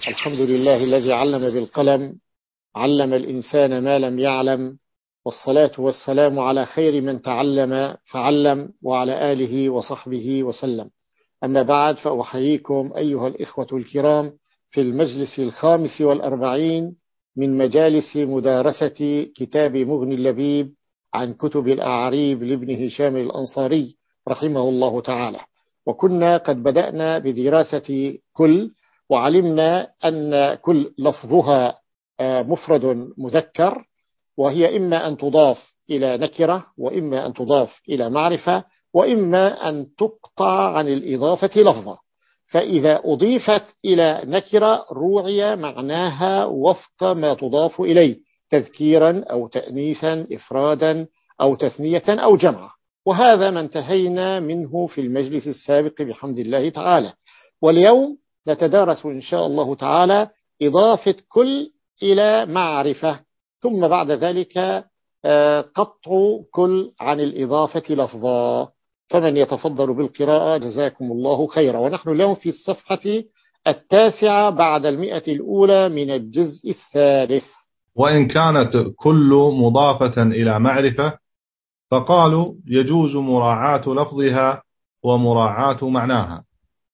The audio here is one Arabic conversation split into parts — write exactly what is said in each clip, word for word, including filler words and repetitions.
الحمد لله الذي علم بالقلم، علم الإنسان ما لم يعلم، والصلاة والسلام على خير من تعلم فعلم، وعلى آله وصحبه وسلم. أما بعد، فأحييكم أيها الإخوة الكرام في المجلس الخامس والأربعين من مجالس مدارسة كتاب مغني اللبيب عن كتب الأعاريب لابن هشام الأنصاري رحمه الله تعالى. وكنا قد بدأنا بدراسة كل، وعلمنا أن كل لفظها مفرد مذكر، وهي إما أن تضاف إلى نكرة، وإما أن تضاف إلى معرفة، وإما أن تقطع عن الإضافة لفظة. فإذا أضيفت إلى نكرة روعي معناها وفق ما تضاف إليه، تذكيرا أو تأنيثا، إفرادا أو تثنية أو جمعا. وهذا ما انتهينا منه في المجلس السابق بحمد الله تعالى. واليوم نتدارس إن شاء الله تعالى إضافة كل إلى معرفة، ثم بعد ذلك قطع كل عن الإضافة لفظا. فمن يتفضل بالقراءة جزاكم الله خيرا. ونحن اليوم في الصفحة التاسعة بعد المئة الأولى من الجزء الثالث. وإن كانت كل مضافة إلى معرفة فقالوا يجوز مراعاة لفظها ومراعاة معناها،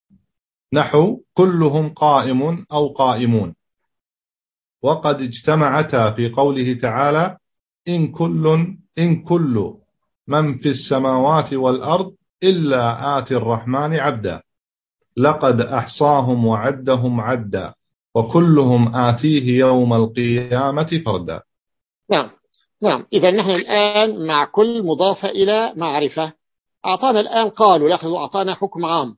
نحو كلهم قائم أو قائمون. وقد اجتمعتا في قوله تعالى إن كل, إن كل من في السماوات والأرض إلا آتي الرحمن عبدا لقد أحصاهم وعدهم عدا وكلهم آتيه يوم القيامة فردا. نعم نعم إذا نحن الآن مع كل مضافة إلى معرفة. أعطانا الآن قالوا، لاحظوا أعطانا حكم عام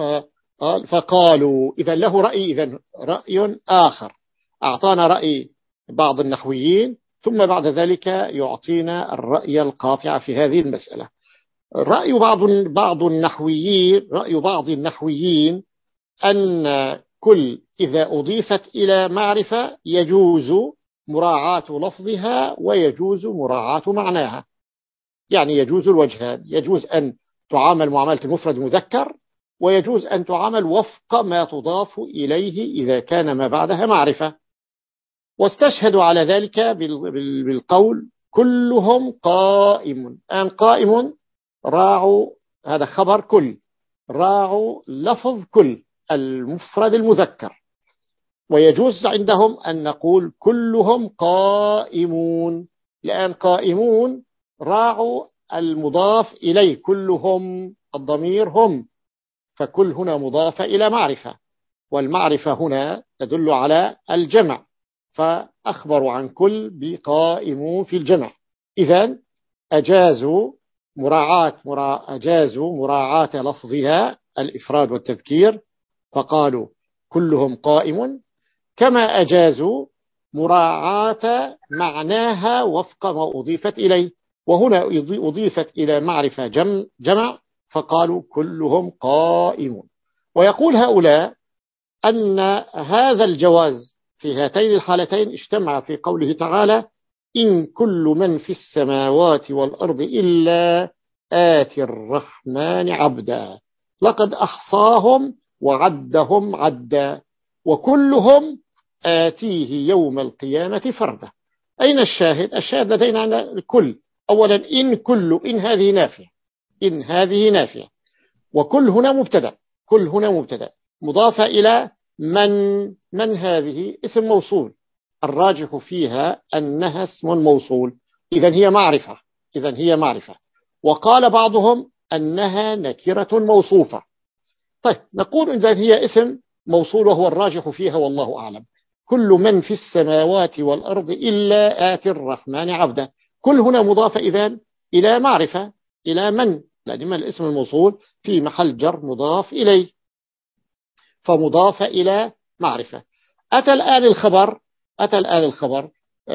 فقالوا، إذا له رأي، إذا رأي آخر. أعطانا رأي بعض النحويين، ثم بعد ذلك يعطينا الرأي القاطع في هذه المسألة. رأي بعض بعض النحويين رأي بعض النحويين أن كل إذا أضيفت إلى معرفة يجوز مراعاة لفظها ويجوز مراعاة معناها. يعني يجوز الوجهان، يجوز أن تعامل معاملة المفرد مذكر، ويجوز أن تعامل وفق ما تضاف إليه إذا كان ما بعدها معرفة. واستشهدوا على ذلك بالقول كلهم قائم. أن قائم راعوا، هذا خبر كل، راعوا لفظ كل المفرد المذكر. ويجوز عندهم أن نقول كلهم قائمون، لأن قائمون راعوا المضاف إليه، كلهم الضمير هم، فكل هنا مضاف إلى معرفة، والمعرفة هنا تدل على الجمع، فأخبروا عن كل بقائمون في الجمع. إذن أجازوا مراعاة مرا... أجازوا مراعاة لفظها الإفراد والتذكير، فقالوا كلهم قائم، كما أجازوا مراعاة معناها وفق ما أضيفت إليه. وهنا أضيفت إلى معرفة جمع, جمع فقالوا كلهم قائمون. ويقول هؤلاء أن هذا الجواز في هاتين الحالتين اجتمع في قوله تعالى إن كل من في السماوات والأرض إلا آتي الرحمن عبدا لقد أحصاهم وعدهم عدا وكلهم آتيه يوم القيامة فردا. أين الشاهد؟ الشاهد لدينا عن الكل. أولا إن كل، إن هذه نافية، إن هذه نافية، وكل هنا مبتدأ، كل هنا مبتدأ مضافة إلى من. من هذه اسم موصول، الراجح فيها أنها اسم موصول، إذن هي معرفة، إذن هي معرفة. وقال بعضهم أنها نكرة موصوفة. طيب نقول إذن هي اسم موصول وهو الراجح فيها والله أعلم. كل من في السماوات والأرض إلا آتي الرحمن عبدا، كل هنا مضافة إذن إلى معرفة، إلى من، لأن من الاسم الموصول في محل جر مضاف إليه، فمضاف إلى معرفة. أتى الآن الخبر، أتى الآن الخبر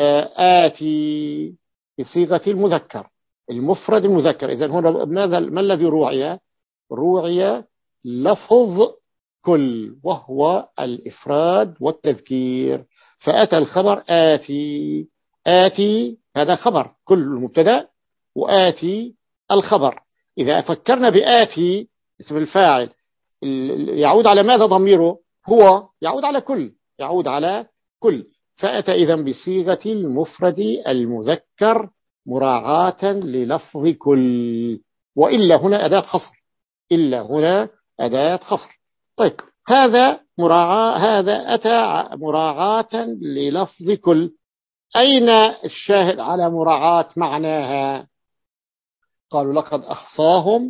آتي بصيغة المذكر، المفرد المذكر. إذن هنا ماذا، ما الذي روعي؟ روعي لفظ كل، وهو الإفراد والتذكير. فأتى الخبر آتي، آتي هذا خبر كل المبتدأ، وآتي الخبر. إذا فكرنا بآتي اسم الفاعل يعود على ماذا ضميره؟ هو يعود على كل، يعود على كل، فأتى إذن بصيغة المفرد المذكر مراعاة للفظ كل، وإلا هنا أداة حصر، إلا هنا أداة حصر. طيب هذا مراعاة، هذا أتى مراعاة للفظ كل. أين الشاهد على مراعاة معناها؟ قالوا لقد أحصاهم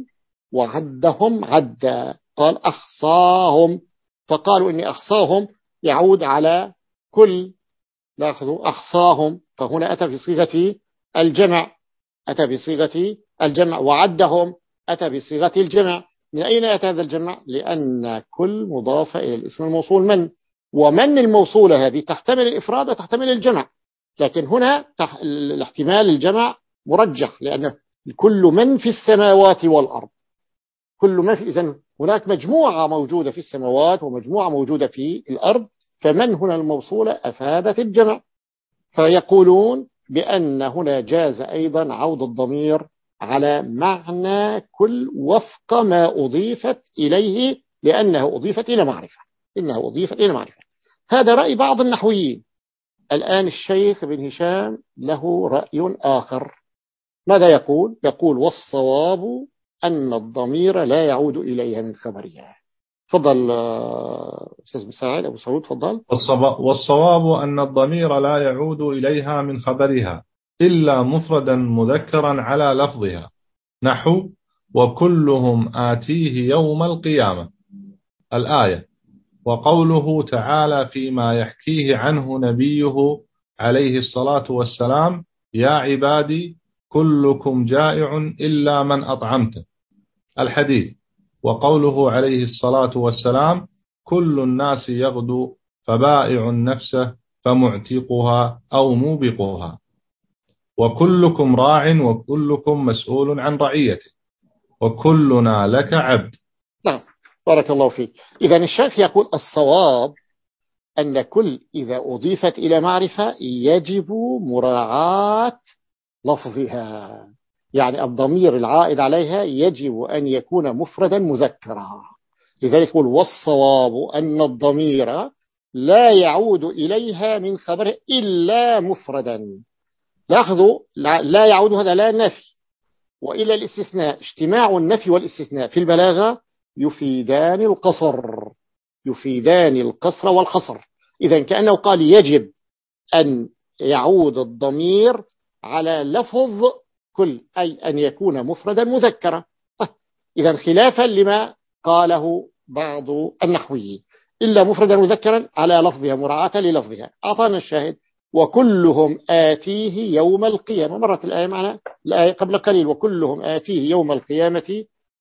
وعدهم عدا، قال أحصاهم، فقالوا إني أحصاهم يعود على كل، لاحظوا أحصاهم، فهنا أتى في صيغة الجمع، أتى بصيغة الجمع، وعدهم أتى بصيغة الجمع. من أين أتى هذا الجمع؟ لأن كل مضافة إلى الاسم الموصول من، ومن الموصولة هذه تحتمل الإفراد وتحتمل الجمع، لكن هنا الاحتمال الجمع مرجح، لأن كل من في السماوات والأرض، كل من في، إذن هناك مجموعة موجودة في السماوات ومجموعة موجودة في الأرض، فمن هنا الموصولة أفادت الجمع، فيقولون بأن هنا جاز أيضا عود الضمير على معنى كل وفق ما أضيفت إليه، لأنه أضيفت إلى معرفة، إنه أضيفت إلى معرفة. هذا رأي بعض النحويين. الآن الشيخ بن هشام له رأي آخر. ماذا يقول؟ يقول والصواب أن الضمير لا يعود إليها من خبرها. تفضل أستاذ مساعد أبو سعود، تفضل. والصواب أن الضمير لا يعود إليها من خبرها إلا مفردا مذكرا على لفظها، نحو وكلهم آتيه يوم القيامة الآية، وقوله تعالى فيما يحكيه عنه نبيه عليه الصلاة والسلام يا عبادي كلكم جائع إلا من أطعمته الحديث، وقوله عليه الصلاة والسلام كل الناس يغدو فبائع نفسه فمعتقها أو موبقها، وكلكم راع وكلكم مسؤول عن رعيته وكلنا لك عبد. نعم بارك الله فيك. إذن الشيخ يقول الصواب أن كل إذا أضيفت إلى معرفة يجب مراعاة لفظها، يعني الضمير العائد عليها يجب أن يكون مفردا مذكرا. لذلك يقول والصواب أن الضمير لا يعود إليها من خبره إلا مفردا. لاحظوا لا يعود، هذا لا نفي، وإلى الاستثناء. اجتماع النفي والاستثناء في البلاغة يفيدان القصر، يفيدان القصر والحصر. إذن كأنه قال يجب أن يعود الضمير على لفظ كل، أي أن يكون مفردا مذكرا. إذن خلافا لما قاله بعض النحويين، إلا مفردا مذكرا على لفظها مراعاة للفظها. أعطانا الشاهد وكلهم آتيه يوم القيامة، مرت الآية معنا الآية قبل قليل وكلهم آتيه يوم القيامة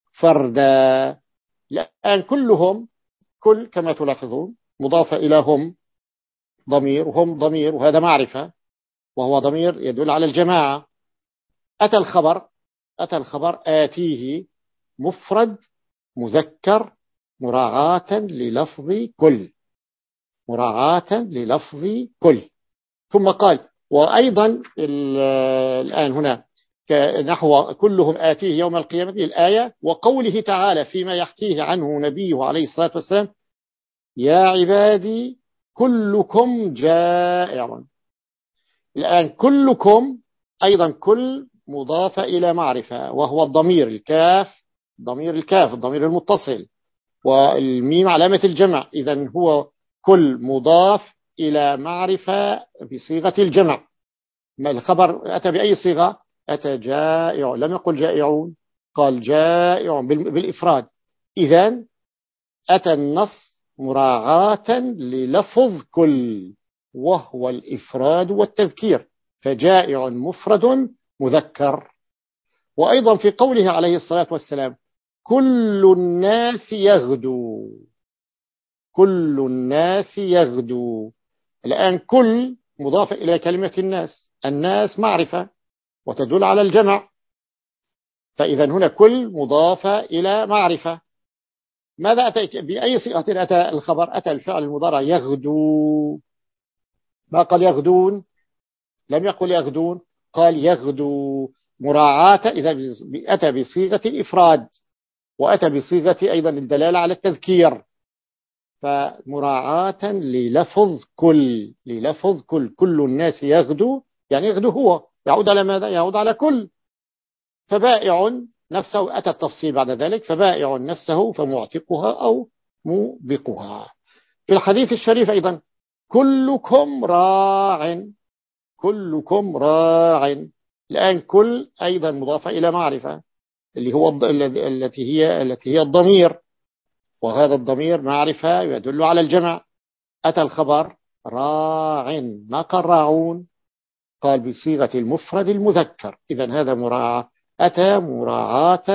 فردا. الآن كلهم، كل كما تلاحظون مضافة إلى هم ضمير، وهم ضمير، وهذا معرفة وهو ضمير يدل على الجماعة. أتى الخبر، أتى الخبر آتيه مفرد مذكر مراعاة للفظ كل، مراعاة للفظ كل. ثم قال وأيضا الآن هنا نحو كلهم آتيه يوم القيامة الآية، وقوله تعالى فيما يحكيه عنه نبيه عليه الصلاة والسلام يا عبادي كلكم جائع. الآن كلكم أيضا كل مضافة إلى معرفة، وهو الضمير الكاف، ضمير الكاف الضمير المتصل، والميم علامة الجمع. إذن هو كل مضاف إلى معرفة بصيغة الجمع. ما الخبر أتى بأي صيغة؟ أتى جائع، لم يقل جائعون، قال جائع بالإفراد. إذن أتى النص مراعاة للفظ كل، وهو الإفراد والتذكير، فجائع مفرد مذكر. وأيضا في قوله عليه الصلاة والسلام كل الناس يغدو، كل الناس يغدو. الآن كل مضافة إلى كلمة الناس، الناس معرفة وتدل على الجمع، فإذا هنا كل مضافة إلى معرفة. ماذا أتى بأي صيغة أتى الخبر؟ أتى الفعل المضارع يغدو، ما قال يغدون، لم يقل يغدون، قال يغدو مراعاة. إذا أتى بصيغة الإفراد وأتى بصيغة أيضا الدلالة على التذكير، فمراعاة للفظ كل، للفظ كل، كل الناس يغدو، يعني يغدو هو يعود على ماذا؟ يعود على كل. فبائع نفسه، أتى التفصيل بعد ذلك، فبائع نفسه فمعتقها أو موبقها. في الحديث الشريف أيضا كلكم راع، كلكم راع. الآن كل أيضا مضافة إلى معرفة، اللي هو التي هي التي هي الضمير، وهذا الضمير معرفة يدل على الجمع. أتى الخبر راع، ما قال راعون، قال بصيغة المفرد المذكر. إذن هذا مراعاة، أتى مراعاة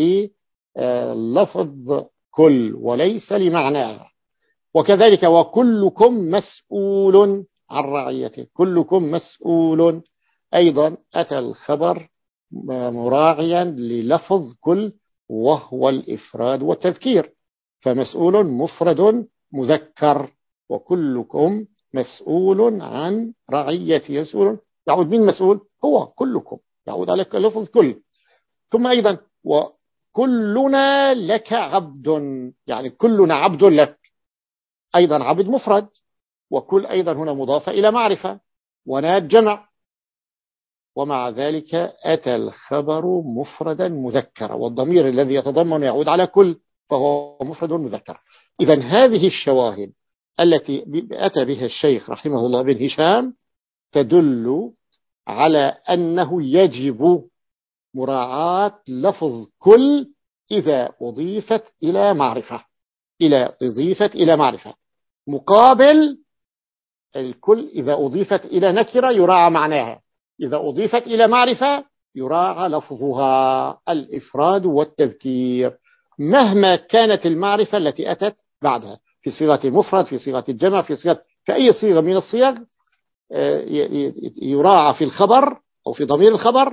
للفظ كل وليس لمعناه. وكذلك وكلكم مسؤول عن رعيته، كلكم مسؤول، أيضا أتى الخبر مراعيا للفظ كل وهو الإفراد والتذكير، فمسؤول مفرد مذكر، وكلكم مسؤول عن رعيته. مسؤول يعود من مسؤول؟ هو كلكم، يعود على لفظ كل. ثم أيضا وكلنا لك عبد، يعني كلنا عبد لك، أيضا عبد مفرد، وكل أيضا هنا مضافة إلى معرفة، وناد جمع، ومع ذلك أتى الخبر مفردا مذكرا، والضمير الذي يتضمن يعود على كل، فهو مفرد مذكر. إذن هذه الشواهد التي أتى بها الشيخ رحمه الله بن هشام تدل على أنه يجب مراعاة لفظ كل إذا أضيفت إلى معرفة، إلى أضيفت إلى معرفة، مقابل الكل إذا أضيفت إلى نكرة يراعى معناها، إذا أضيفت إلى معرفة يراعى لفظها، الإفراد والتذكير، مهما كانت المعرفة التي أتت بعدها، في صيغة المفرد، في صيغة الجمع، في صيغة، في أي صيغة من الصيغ يراعى في الخبر أو في ضمير الخبر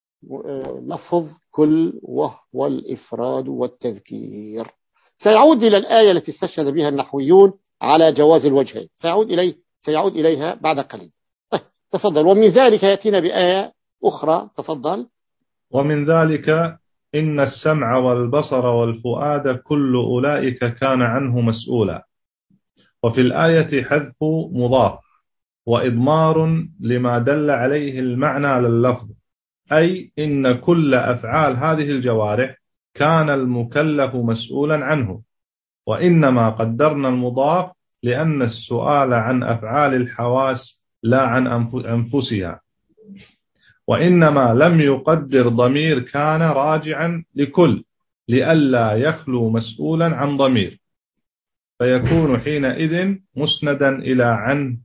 لفظ كل وهو الإفراد والتذكير. سيعود إلى الآية التي استشهد بها النحويون على جواز الوجهين، سيعود إليه سيعود إليها بعد قليل. طيب تفضل. ومن ذلك يأتينا بآية أخرى، تفضل. ومن ذلك إن السمع والبصر والفؤاد كل أولئك كان عنه مسؤولا. وفي الآية حذف مضاف وإضمار لما دل عليه المعنى لللفظ، أي إن كل أفعال هذه الجوارح كان المكلف مسؤولا عنه، وإنما قدرنا المضاف لأن السؤال عن أفعال الحواس لا عن أنفسها، وإنما لم يقدر ضمير كان راجعا لكل لئلا يخلو مسؤولا عن ضمير، فيكون حينئذ مسندا إلى عنه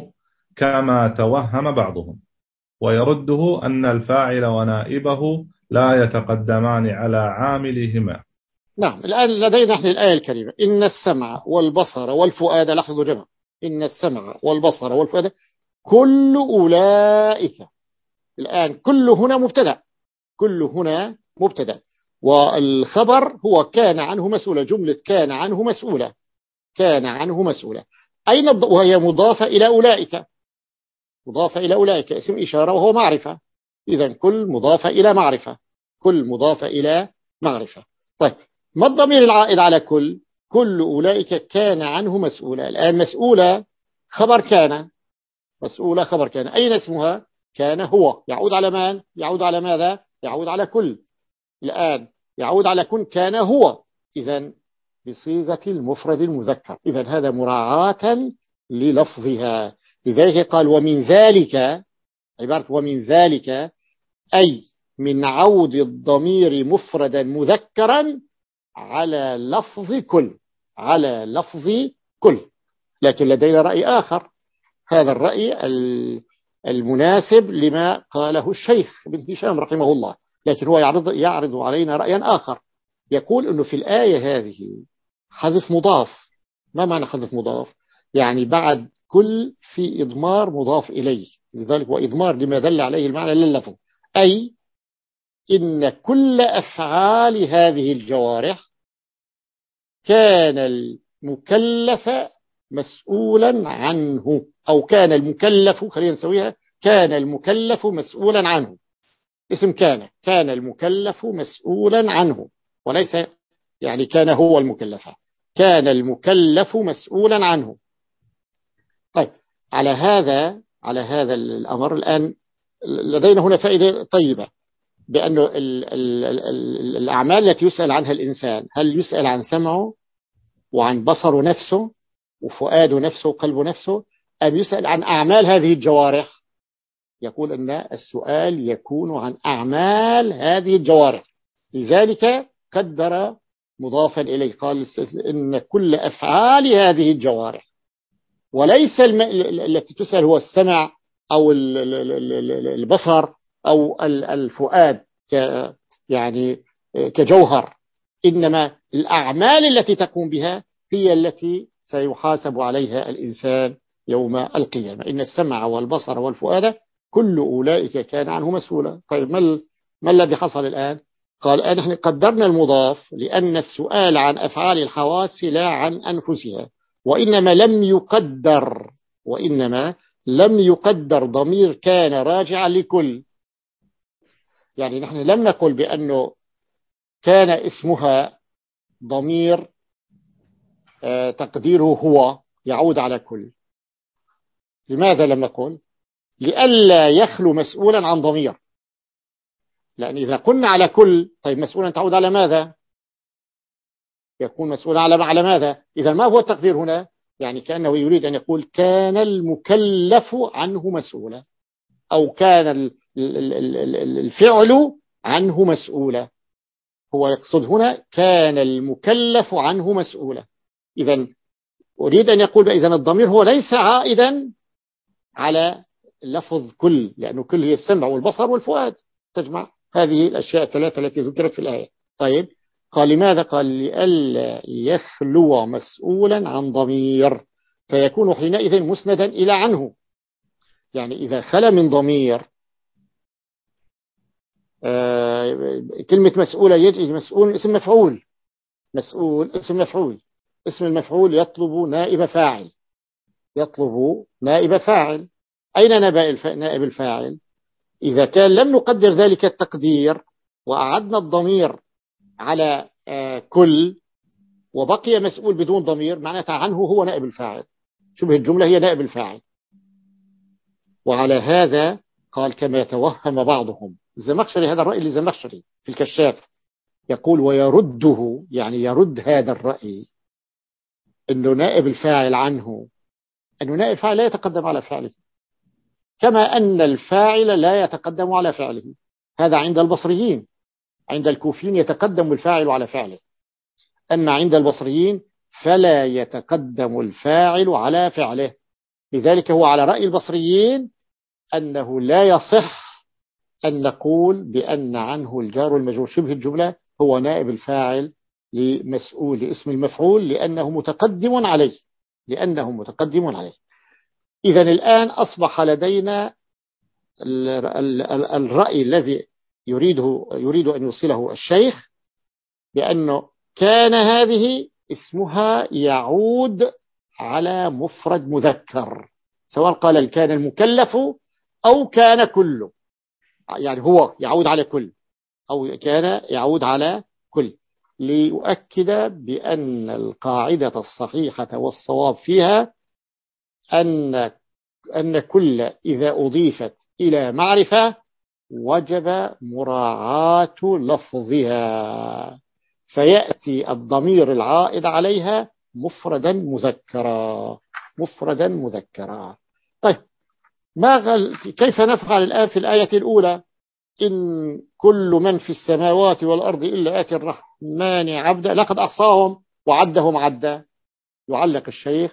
كما توهم بعضهم، ويرده أن الفاعل ونائبه لا يتقدمان على عاملهما. نعم. الآن لدينا نحن الآية الكريمة إن السمع والبصر والفؤاد، لاحظوا جمع، إن السمع والبصر والفؤاد كل أولئك. الآن كل هنا مبتدأ، كل هنا مبتدأ، والخبر هو كان عنه مسؤولة، جملة كان عنه مسؤولة، كان عنه مسؤولة. أين الض... وهي مضافة إلى أولئك، مضافة إلى أولئك اسم إشارة وهو معرفة، إذن كل مضافة إلى معرفة، كل مضافة إلى معرفة. طيب ما الضمير العائد على كل؟ كل أولئك كان عنه مسؤولة. الآن مسؤولة خبر كان، مسؤولة خبر كان، أين اسمها؟ كان هو، يعود على من؟ يعود على ماذا؟ يعود على كل. الآن يعود على كن، كان هو، إذن بصيغة المفرد المذكر، إذن هذا مراعاة للفظها. لذلك قال ومن ذلك، عبارة ومن ذلك أي من عود الضمير مفردا مذكرا على لفظ كل، على لفظ كل. لكن لدينا رأي آخر، هذا الرأي المناسب لما قاله الشيخ بن هشام رحمه الله، لكن هو يعرض, يعرض علينا رأيا آخر، يقول أنه في الآية هذه حذف مضاف. ما معنى حذف مضاف؟ يعني بعد كل في إضمار مضاف إليه، لذلك وإضمار لما دل عليه المعنى لللفظ، أي إن كل أفعال هذه الجوارح كان المكلف مسؤولا عنه، أو كان المكلف، خلينا نسويها، كان المكلف مسؤولا عنه، اسم كان، كان المكلف مسؤولا عنه، وليس يعني كان هو المكلف، كان المكلف مسؤولا عنه. طيب على هذا على هذا الأمر الآن لدينا هنا فائدة طيبة، بأن ال ال ال الأعمال التي يسأل عنها الإنسان، هل يسأل عن سمعه وعن بصره نفسه وفؤاده نفسه وقلبه نفسه، أم يسأل عن أعمال هذه الجوارح؟ يقول أن السؤال يكون عن أعمال هذه الجوارح، لذلك قدر مضافا إليه قال إن كل أفعال هذه الجوارح، وليس الم... التي تسأل هو السمع أو البصر أو الفؤاد ك... يعني كجوهر، إنما الأعمال التي تقوم بها هي التي سيحاسب عليها الإنسان يوم القيامة. إن السمع والبصر والفؤاد كل أولئك كان عنه مسؤولا. طيب ما, ما الذي حصل الآن؟ قال نحن قدرنا المضاف لأن السؤال عن أفعال الحواس لا عن أنفسها، وإنما لم يقدر وإنما لم يقدر ضمير كان راجعا لكل. يعني نحن لم نقل بأنه كان اسمها ضمير تقديره هو يعود على كل. لماذا لم نقل؟ لئلا يخلو مسؤولا عن ضمير، لأن إذا قلنا على كل طيب مسؤولا تعود على ماذا؟ يكون مسؤولا على على ماذا؟ إذا ما هو التقدير هنا؟ يعني كأنه يريد أن يقول كان المكلف عنه مسؤولا، أو كان الفعل عنه مسؤولا. هو يقصد هنا كان المكلف عنه مسؤولا. إذا أريد أن يقول إذا الضمير هو ليس عائدا على لفظ كل، لأنه كل هي السمع والبصر والفؤاد، تجمع هذه الأشياء الثلاثة التي ذكرت في الآية. طيب قال لماذا؟ قال لئلا يخلو مسؤولا عن ضمير فيكون حينئذ مسندا إلى عنه. يعني إذا خلا من ضمير آه كلمة مسؤولة يجي مسؤول اسم مفعول، مسؤول اسم مفعول، اسم المفعول يطلب نائب فاعل، يطلب نائب فاعل. أين نائب الفاعل؟ إذا كان لم نقدر ذلك التقدير وأعدنا الضمير على آه كل وبقي مسؤول بدون ضمير، معناتها عنه هو نائب الفاعل، شبه الجملة هي نائب الفاعل. وعلى هذا قال كما يتوهم بعضهم، الزمخشري هذا الرأي للزمخشري في الكشاف يقول ويرده، يعني يرد هذا الرأي أنه نائب الفاعل عنه، أنه نائب الفاعل لا يتقدم على فعله، كما أن الفاعل لا يتقدم على فعله. هذا عند البصريين، عند الكوفيين يتقدم الفاعل على فعله، أما عند البصريين فلا يتقدم الفاعل على فعله. لذلك هو على رأي البصريين أنه لا يصح أن نقول بأن عنه الجار والمجرور شبه الجملة هو نائب الفاعل لمسؤول اسم المفعول، لأنه متقدم عليه لأنه متقدم عليه. إذا الآن أصبح لدينا الرأي الذي يريده يريد أن يوصله الشيخ، بأنه كان هذه اسمها يعود على مفرد مذكر، سواء قال كان المكلف أو كان كله، يعني هو يعود على كل أو كان يعود على كل، ليؤكد بأن القاعدة الصحيحة والصواب فيها أن أن كل إذا أضيفت إلى معرفة وجب مراعاة لفظها، فيأتي الضمير العائد عليها مفردا مذكرا مفردا مذكرا. طيب ما غل... كيف نفعل الآن في الآية الأولى؟ إن كل من في السماوات والأرض إلا آتي الرحمن عبدا لقد أحصاهم وعدهم عدا. يعلق الشيخ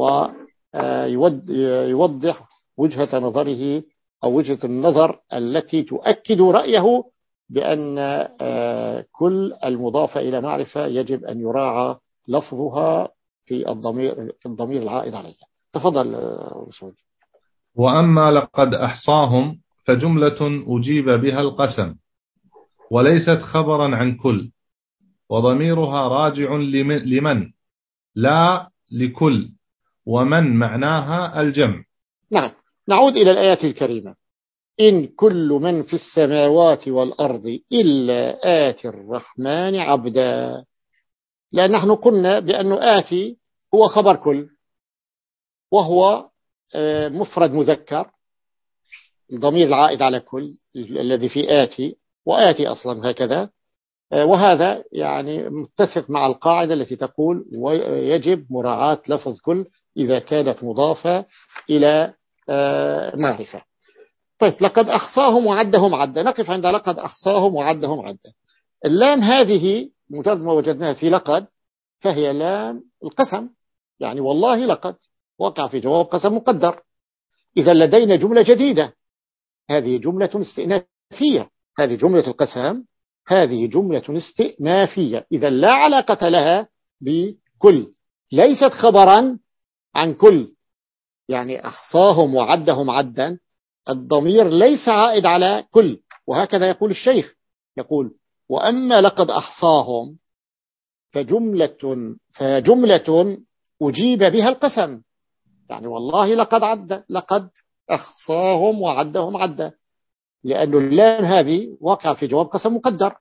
ويوضح وجهة نظره أو وجهة النظر التي تؤكد رأيه بأن كل المضافة إلى معرفة يجب أن يراعى لفظها في الضمير في الضمير العائد عليها. تفضل وسعود. وأما لقد أحصاهم فجملة أجيب بها القسم وليست خبرا عن كل، وضميرها راجع لمن لا لكل، ومن معناها الجمع. نعم، نعود إلى الآية الكريمة. إن كل من في السماوات والأرض إلا آتي الرحمن عبدا. لأن نحن قلنا بأنه آتي هو خبر كل، وهو مفرد مذكر، الضمير العائد على كل الذي في آتي، وآتي أصلا هكذا، وهذا يعني متسق مع القاعدة التي تقول ويجب مراعاة لفظ كل إذا كانت مضافة إلى معرفة. طيب، لقد أحصاهم وعدهم عدا، نقف عند لقد أحصاهم وعدهم عدا. اللام هذه مجرد ما وجدناها في لقد فهي لام القسم، يعني والله لقد وقع في جواب قسم مقدر. إذا لدينا جملة جديدة، هذه جملة استئنافية، هذه جملة القسم، هذه جملة استئنافية، إذا لا علاقة لها بكل، ليست خبرا عن كل. يعني أحصاهم وعدهم عدا، الضمير ليس عائد على كل، وهكذا يقول الشيخ، يقول وأما لقد أحصاهم فجملة, فجملة أجيب بها القسم، يعني والله لقد عد، لقد أحصاهم وعدهم عدا، لأن اللام هذه وقع في جواب قسم مقدر،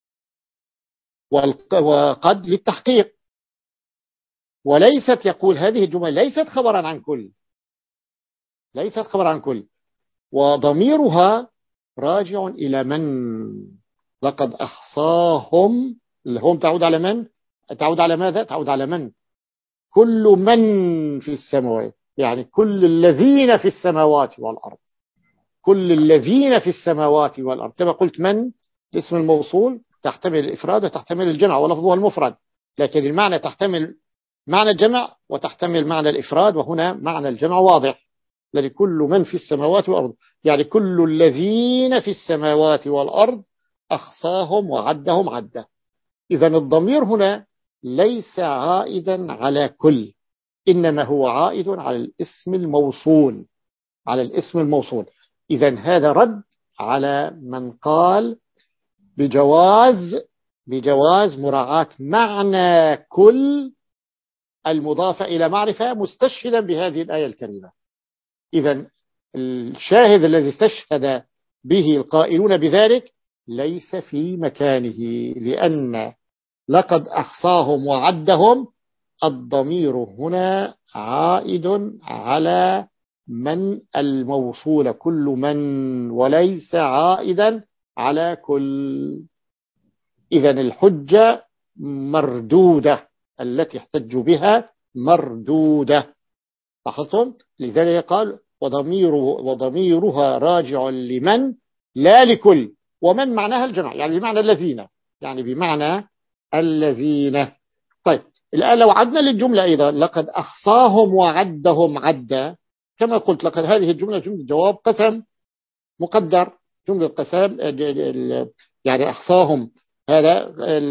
وقد للتحقيق، وليست، يقول هذه الجملة ليست خبرا عن كل، ليست خبرا عن كل، وضميرها راجع إلى من. لقد أحصاهم، هم تعود على من؟ تعود على ماذا؟ تعود على من؟ كل من في السماوات، يعني كل الذين في السماوات والأرض، كل الذين في السماوات والأرض. كما قلت من اسم الموصول تحتمل الإفراد وتحتمل الجمع ولفظها المفرد، لكن المعنى تحتمل معنى الجمع وتحتمل معنى الإفراد، وهنا معنى الجمع واضح، يعني كل من في السماوات والأرض، يعني كل الذين في السماوات والأرض أحصاهم وعدهم عدا. إذا الضمير هنا ليس عائدا على كل، إنما هو عائد على الاسم الموصول، على الاسم الموصول. إذا هذا رد على من قال بجواز بجواز مراعاة معنى كل المضافة إلى معرفة، مستشهدا بهذه الآية الكريمة. إذا الشاهد الذي استشهد به القائلون بذلك ليس في مكانه، لأن لقد أحصاهم وعدهم الضمير هنا عائد على من الموصول كل من، وليس عائدا على كل. إذا الحجة مردودة، التي احتجوا بها مردودة، لاحظتم؟ لذلك قال وضميره وضميرها راجع لمن لا لكل، ومن معناها الجمع، يعني بمعنى الذين، يعني بمعنى الذين. طيب الآن لو عدنا للجملة أيضا لقد أحصاهم وعدهم عدا، كما قلت لقد هذه الجملة جملة جواب قسم مقدر، جملة قسم يعني أحصاهم، هذا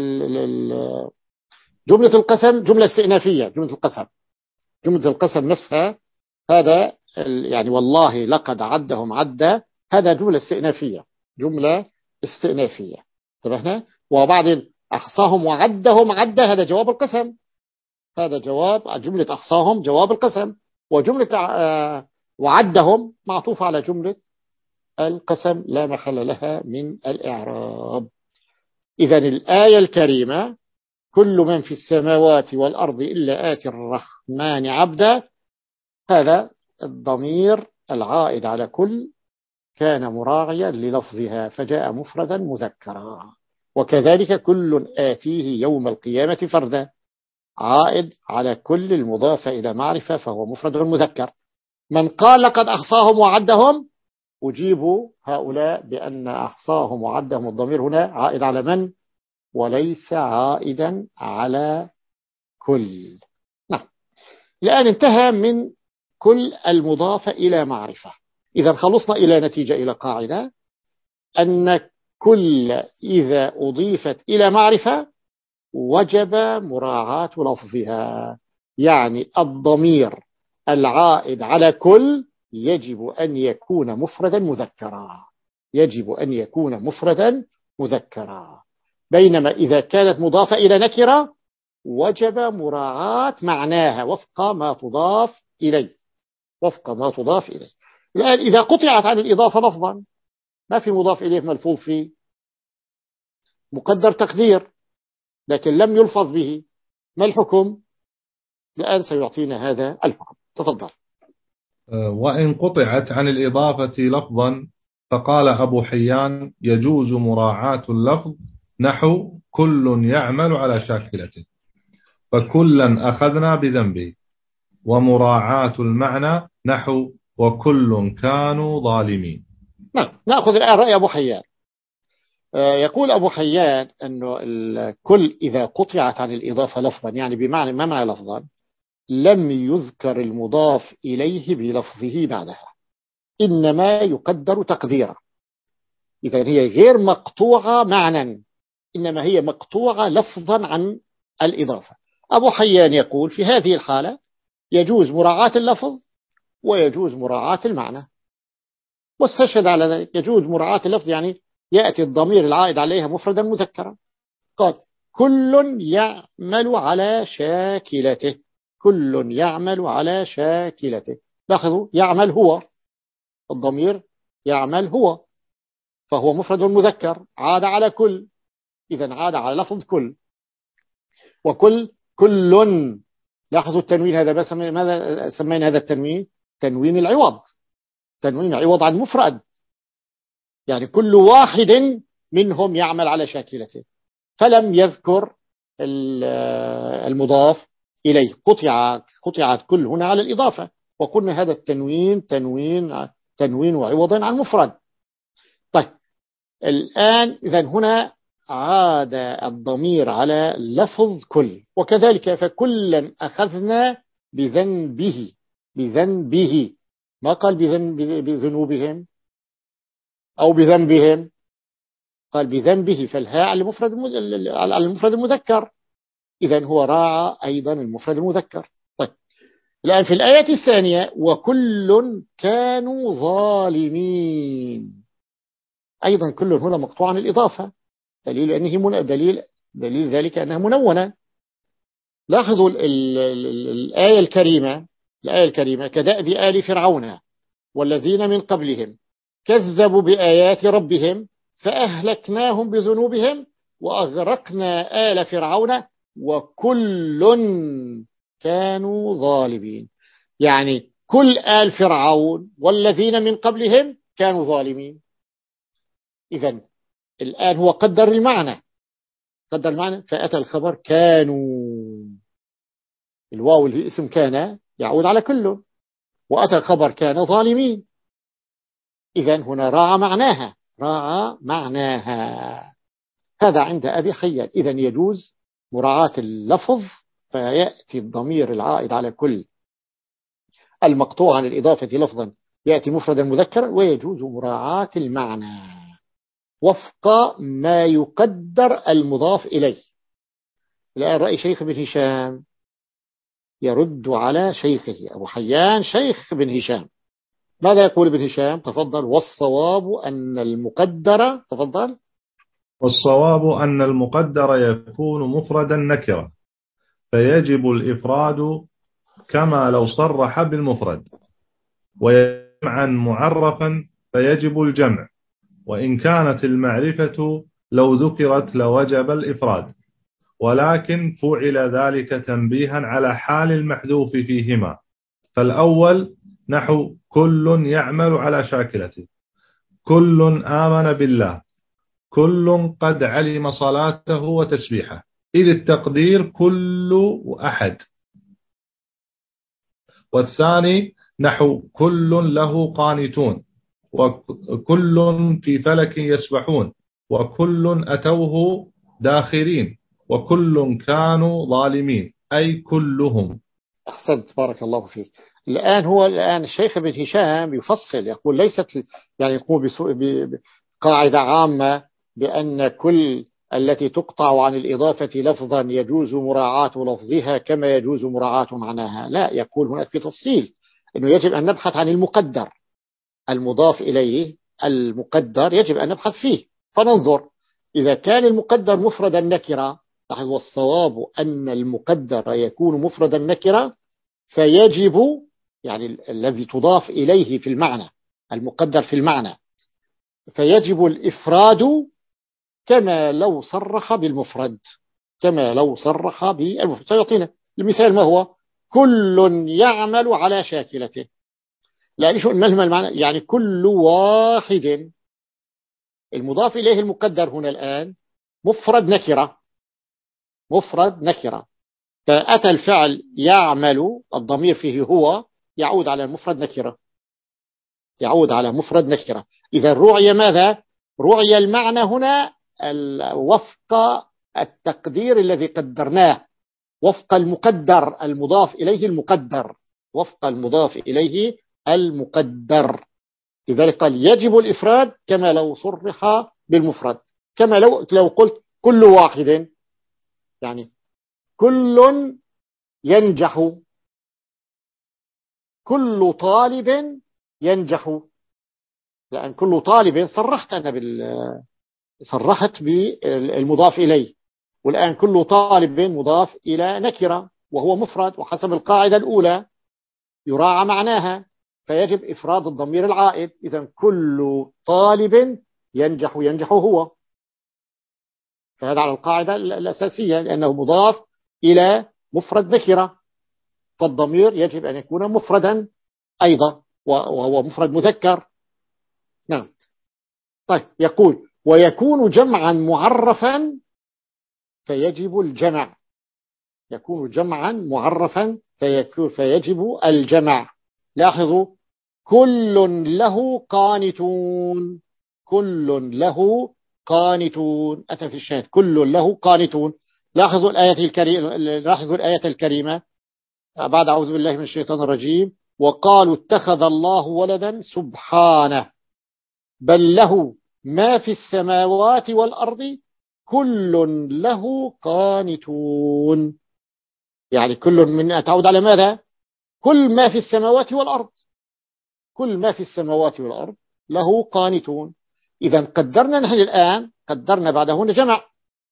جملة القسم جملة استئنافية، جملة القسم جملة القسم نفسها، هذا يعني والله لقد عدهم عدا، هذا جملة استئنافية، جملة استئنافية، انتبهنا. وبعدين أحصاهم وعدهم عدا، هذا جواب القسم، هذا جواب جملة أحصاهم جواب القسم، وجملة وعدهم معطوفة على جملة القسم لا محل لها من الإعراب. إذا الآية الكريمة كل من في السماوات والأرض إلا آتي الرحمن عبدا، هذا الضمير العائد على كل كان مراعيا للفظها فجاء مفردا مذكرا، وكذلك كل آتيه يوم القيامة فردا، عائد على كل المضافة إلى معرفة فهو مفرد مذكر. من قال لقد أحصاهم وعدهم أجيب هؤلاء بأن أحصاهم وعدهم الضمير هنا عائد على من، وليس عائدا على كل. نعم، الآن انتهى من كل المضافة إلى معرفة. إذا خلصنا إلى نتيجة، إلى قاعدة، أن كل إذا أضيفت إلى معرفة وجب مراعاة لفظها، يعني الضمير العائد على كل يجب أن يكون مفردا مذكرا، يجب أن يكون مفردا مذكرا، بينما إذا كانت مضافة إلى نكرة وجب مراعاة معناها وفق ما تضاف إليه، وفق ما تضاف إليه. الآن إذا قطعت عن الإضافة لفظا، ما في مضاف إليه ملفوظ فيه، مقدر تقدير لكن لم يلفظ به، ما الحكم؟ الآن سيعطينا هذا الحكم. تفضل. وإن قطعت عن الإضافة لفظا فقال أبو حيان يجوز مراعاة اللفظ نحو كل يعمل على شاكلته، فكلا أخذنا بذنبه، ومراعاة المعنى نحو وكل كانوا ظالمين. نعم، نأخذ الآن رأي أبو حيان. يقول أبو حيان أنه الكل إذا قطعت عن الإضافة لفظا، يعني بمعنى ما معنى لفظا؟ لم يذكر المضاف إليه بلفظه بعدها، إنما يقدر تقديرا. إذا هي غير مقطوعة معنى، إنما هي مقطوعة لفظا عن الإضافة. أبو حيان يقول في هذه الحالة يجوز مراعاة اللفظ ويجوز مراعاة المعنى، واستشهد على ذلك. يجوز مراعاة اللفظ يعني يأتي الضمير العائد عليها مفردا مذكرا. قال كل يعمل على شاكلته، كل يعمل على شاكلته. لاحظوا، يعمل هو، الضمير يعمل هو، فهو مفرد مذكر عاد على كل، إذا عاد على لفظ كل. وكل كل، لاحظوا التنوين هذا، بس ماذا سمينا هذا التنوين؟ تنوين العوض، تنوين عوض عن مفرد، يعني كل واحد منهم يعمل على شاكلته، فلم يذكر المضاف إليه. قطعت قطعت كل هنا على الإضافة، وقلنا هذا التنوين تنوين تنوين عوض عن مفرد. طيب الآن إذن هنا عاد الضمير على لفظ كل، وكذلك فكلا أخذنا بذنبه، بذنبه، ما قال بذنوبهم أو بذنبهم، قال بذنبه، فالهاء على المفرد على المفرد المذكر، إذن هو راعى أيضا المفرد المذكر. طيب الآن في الآية الثانية وكل كانوا ظالمين، أيضا كل هنا مقطوع عن الإضافة، دليل أنه من دليل دليل ذلك أنها منونة. لاحظوا ال ال ال الآية الكريمة، الآية الكريمة كدأب آل فرعون والذين من قبلهم كذبوا بآيات ربهم فأهلكناهم بذنوبهم وأغرقنا آل فرعون وكل كانوا ظالمين. يعني كل آل فرعون والذين من قبلهم كانوا ظالمين. إذن الآن هو قدر المعنى، قدر المعنى فأتى الخبر كانوا، الواو اللي اسم كان يعود على كله، وأتى الخبر كان ظالمين، إذن هنا راعى معناها، راعى معناها. هذا عند أبي حيان. إذن يجوز مراعاة اللفظ، فيأتي الضمير العائد على كل المقطوع عن الإضافة لفظا يأتي مفردا مذكرا، ويجوز مراعاة المعنى وفق ما يقدر المضاف إليه. الآن رأي شيخ بن هشام يرد على شيخه أبو حيان شيخ بن هشام. ماذا يقول ابن هشام؟ تفضل. والصواب أن المقدر، تفضل. والصواب أن المقدر يكون مفردا نكرة، فيجب الإفراد كما لو صرح بالمفرد، ويجمعا معرفا فيجب الجمع، وإن كانت المعرفة لو ذكرت لوجب الإفراد، ولكن فعل ذلك تنبيها على حال المحذوف فيهما. فالأول نحو كل يعمل على شاكلته، كل آمن بالله، كل قد علم صلاته وتسبيحه، إذ التقدير كل أحد. والثاني نحو كل له قانتون، وكل في فلك يسبحون، وكل أتوه داخرين، وكل كانوا ظالمين، أي كلهم. أحسنت، بارك الله فيك. الآن هو الآن الشيخ ابن هشام يفصل، يقول ليست يعني يقول بقاعدة عامة بأن كل التي تقطع عن الإضافة لفظا يجوز مراعاة لفظها كما يجوز مراعاة معناها. لا، يقول هناك في تفصيل أنه يجب أن نبحث عن المقدر، المضاف إليه المقدر يجب أن نبحث فيه، فننظر إذا كان المقدر مفردا نكرة. والصواب أن المقدر يكون مفردا نكرة، فيجب يعني الذي تضاف إليه في المعنى، المقدر في المعنى، فيجب الإفراد كما لو صرح بالمفرد. كما لو صرح بالمفرد. سيعطينا المثال ما هو؟ كل يعمل على شاكلته. لا شو المعنى؟ يعني كل واحد، المضاف إليه المقدر هنا الآن مفرد نكرة، مفرد نكرة، فأتى الفعل يعمل الضمير فيه هو يعود على المفرد نكرة، يعود على مفرد نكرة. إذا رعي ماذا؟ رعي المعنى هنا وفق التقدير الذي قدرناه، وفق المقدر المضاف إليه المقدر، وفق المضاف إليه المقدر. لذلك قال يجب الإفراد كما لو صرح بالمفرد، كما لو لو قلت كل واحد، يعني كل ينجح، كل طالب ينجح، لأن كل طالب صرحت أنا بال صرحت بالمضاف إليه، والآن كل طالب مضاف إلى نكرة وهو مفرد، وحسب القاعدة الأولى يراعى معناها، فيجب إفراد الضمير العائد. إذن كل طالب ينجح، ينجح هو، فهذا على القاعدة الأساسية لأنه مضاف إلى مفرد نكرة، فالضمير يجب أن يكون مفردا أيضا وهو مفرد مذكر. نعم. طيب يقول ويكون جمعا معرفا فيجب الجمع، يكون جمعا معرفا فيجب الجمع. لاحظوا كل له قانتون، كل له قانتون، أتى في الشاهد كل له قانتون. لاحظوا الآية الكريمة، لاحظوا الآية الكريمة بعد أعوذ بالله من الشيطان الرجيم وقالوا اتخذ الله ولدا سبحانه بل له ما في السماوات والأرض كل له قانتون. يعني كل من تعود على ماذا؟ كل ما في السماوات والأرض، كل ما في السماوات والأرض له قانتون. إذا قدرنا نحن الآن، قدرنا بعدهن جمع،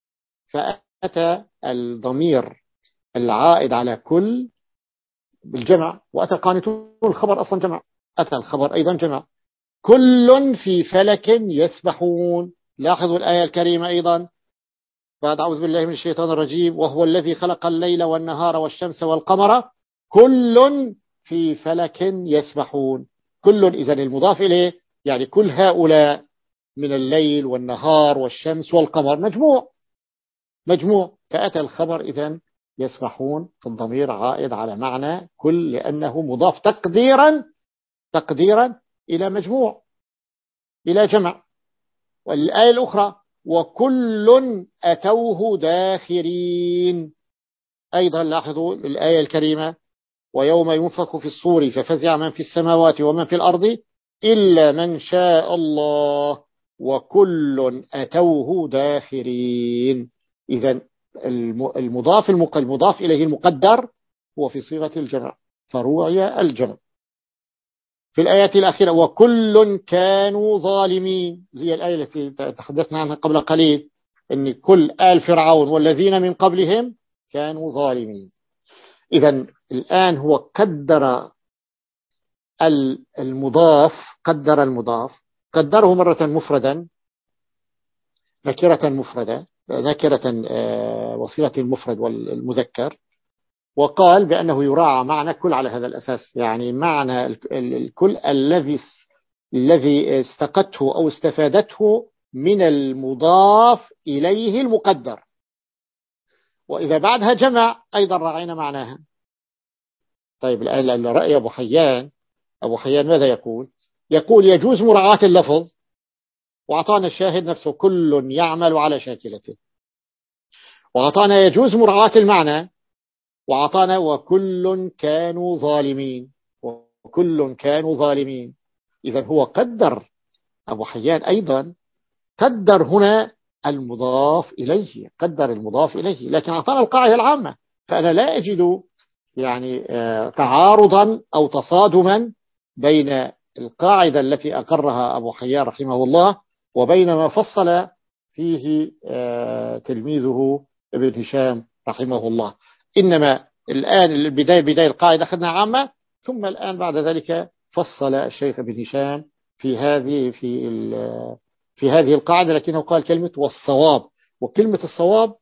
فأتى الضمير العائد على كل بالجمع، وأتى قانتون الخبر أصلا جمع، أتى الخبر أيضا جمع. كل في فلك يسبحون. لاحظوا الآية الكريمة أيضا بعد أعوذ بالله من الشيطان الرجيم وهو الذي خلق الليل والنهار والشمس والقمر كل في فلك يسبحون. كل إذن المضاف إليه يعني كل هؤلاء من الليل والنهار والشمس والقمر مجموع، مجموع، فأتى الخبر إذن يسبحون في الضمير عائد على معنى كل لأنه مضاف تقديرا، تقديرا إلى مجموع، إلى جمع. والآية الأخرى وكل أتوه داخرين. أيضا لاحظوا الآية الكريمة ويوم ينفخ في الصور ففزع من في السماوات ومن في الأرض إلا من شاء الله وكل أتوه داخرين. إذن المضاف المضاف إليه المقدر هو في صيغة الجمع فروعي الجمع. في الآيات الأخيرة وكل كانوا ظالمين، هي الآية التي تحدثنا عنها قبل قليل أن كل آل فرعون والذين من قبلهم كانوا ظالمين. إذن الآن هو قدر المضاف، قدر المضاف قدره مرة مفردا نكرة مفردة، نكرة وصيلة المفرد والمذكر، وقال بأنه يراعى معنى كل على هذا الأساس، يعني معنى الكل الذي الذي استقته أو استفادته من المضاف إليه المقدر. وإذا بعدها جمع أيضا راعينا معناها. طيب الآن رأي أبو حيان، أبو حيان ماذا يقول؟ يقول يجوز مراعاة اللفظ، وأعطانا الشاهد نفسه كل يعمل على شاكلته، وأعطانا يجوز مراعاة المعنى، وأعطانا وكل كانوا ظالمين، وكل كانوا ظالمين. إذن هو قدر أبو حيان أيضا قدر هنا المضاف إليه، قدر المضاف إليه، لكن أعطانا القاعدة العامة، فأنا لا أجد يعني تعارضا أو تصادما بين القاعدة التي أقرها أبو حيان رحمه الله وبين ما فصل فيه تلميذه ابن هشام رحمه الله. إنما الآن البداية بداية القاعدة أخذنا عامة، ثم الآن بعد ذلك فصل الشيخ ابن هشام في هذه في في هذه القاعدة، لكنه قال كلمة والصواب، وكلمة الصواب